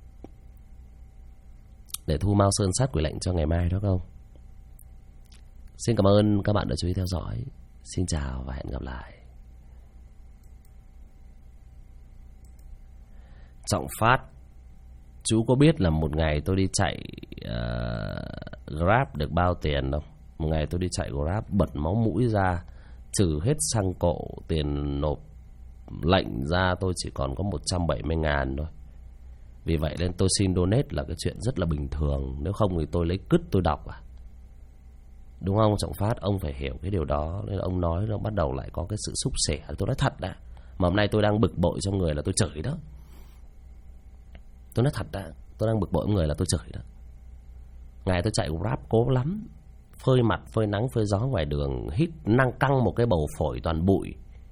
để thu Mao Sơn sát quỷ lệnh cho ngày mai đó không? Xin cảm ơn các bạn đã chú ý theo dõi. Xin chào và hẹn gặp lại. Trọng Phát, chú có biết là một ngày tôi đi chạy Grab được bao tiền không? Một ngày tôi đi chạy Grab bật máu mũi ra, trừ hết xăng cộ, tiền nộp lệnh ra, tôi chỉ còn có 170.000 thôi. Vì vậy nên tôi xin donate là cái chuyện rất là bình thường. Nếu không thì tôi lấy cứt tôi đọc à? Đúng không Trọng Phát? Ông phải hiểu cái điều đó. Nên là ông nói nó bắt đầu lại có cái sự xúc xẻ. Tôi nói thật đã, mà hôm nay tôi đang bực bội trong người là tôi chửi đó. Tôi nói thật đã, tôi đang bực bội trong người là tôi chửi đó. Ngày tôi chạy Grab cố lắm, phơi mặt, phơi nắng, phơi gió ngoài đường, hít năng căng một cái bầu phổi toàn bụi,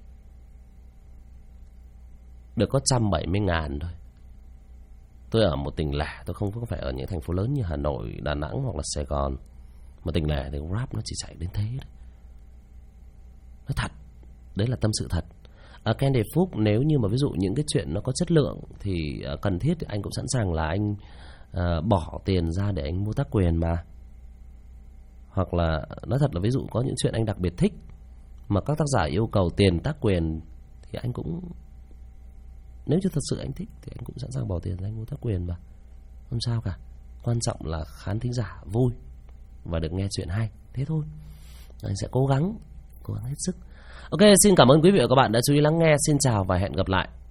được có 170.000 thôi. Tôi ở một tỉnh lẻ, tôi không phải ở những thành phố lớn như Hà Nội, Đà Nẵng hoặc là Sài Gòn. Một tỉnh lẻ thì Grab nó chỉ chạy đến thế đấy. Nói thật, đấy là tâm sự thật. Candy Phúc, nếu như mà ví dụ những cái chuyện nó có chất lượng thì cần thiết thì anh cũng sẵn sàng là anh bỏ tiền ra để anh mua tác quyền mà. Hoặc là nói thật là ví dụ có những chuyện anh đặc biệt thích mà các tác giả yêu cầu tiền tác quyền thì anh cũng, nếu như thật sự anh thích thì anh cũng sẵn sàng bỏ tiền ra anh mua tác quyền mà. Không sao cả. Quan trọng là khán thính giả vui và được nghe chuyện hay, thế thôi. Anh sẽ cố gắng hết sức. Ok, xin cảm ơn quý vị và các bạn đã chú ý lắng nghe. Xin chào và hẹn gặp lại.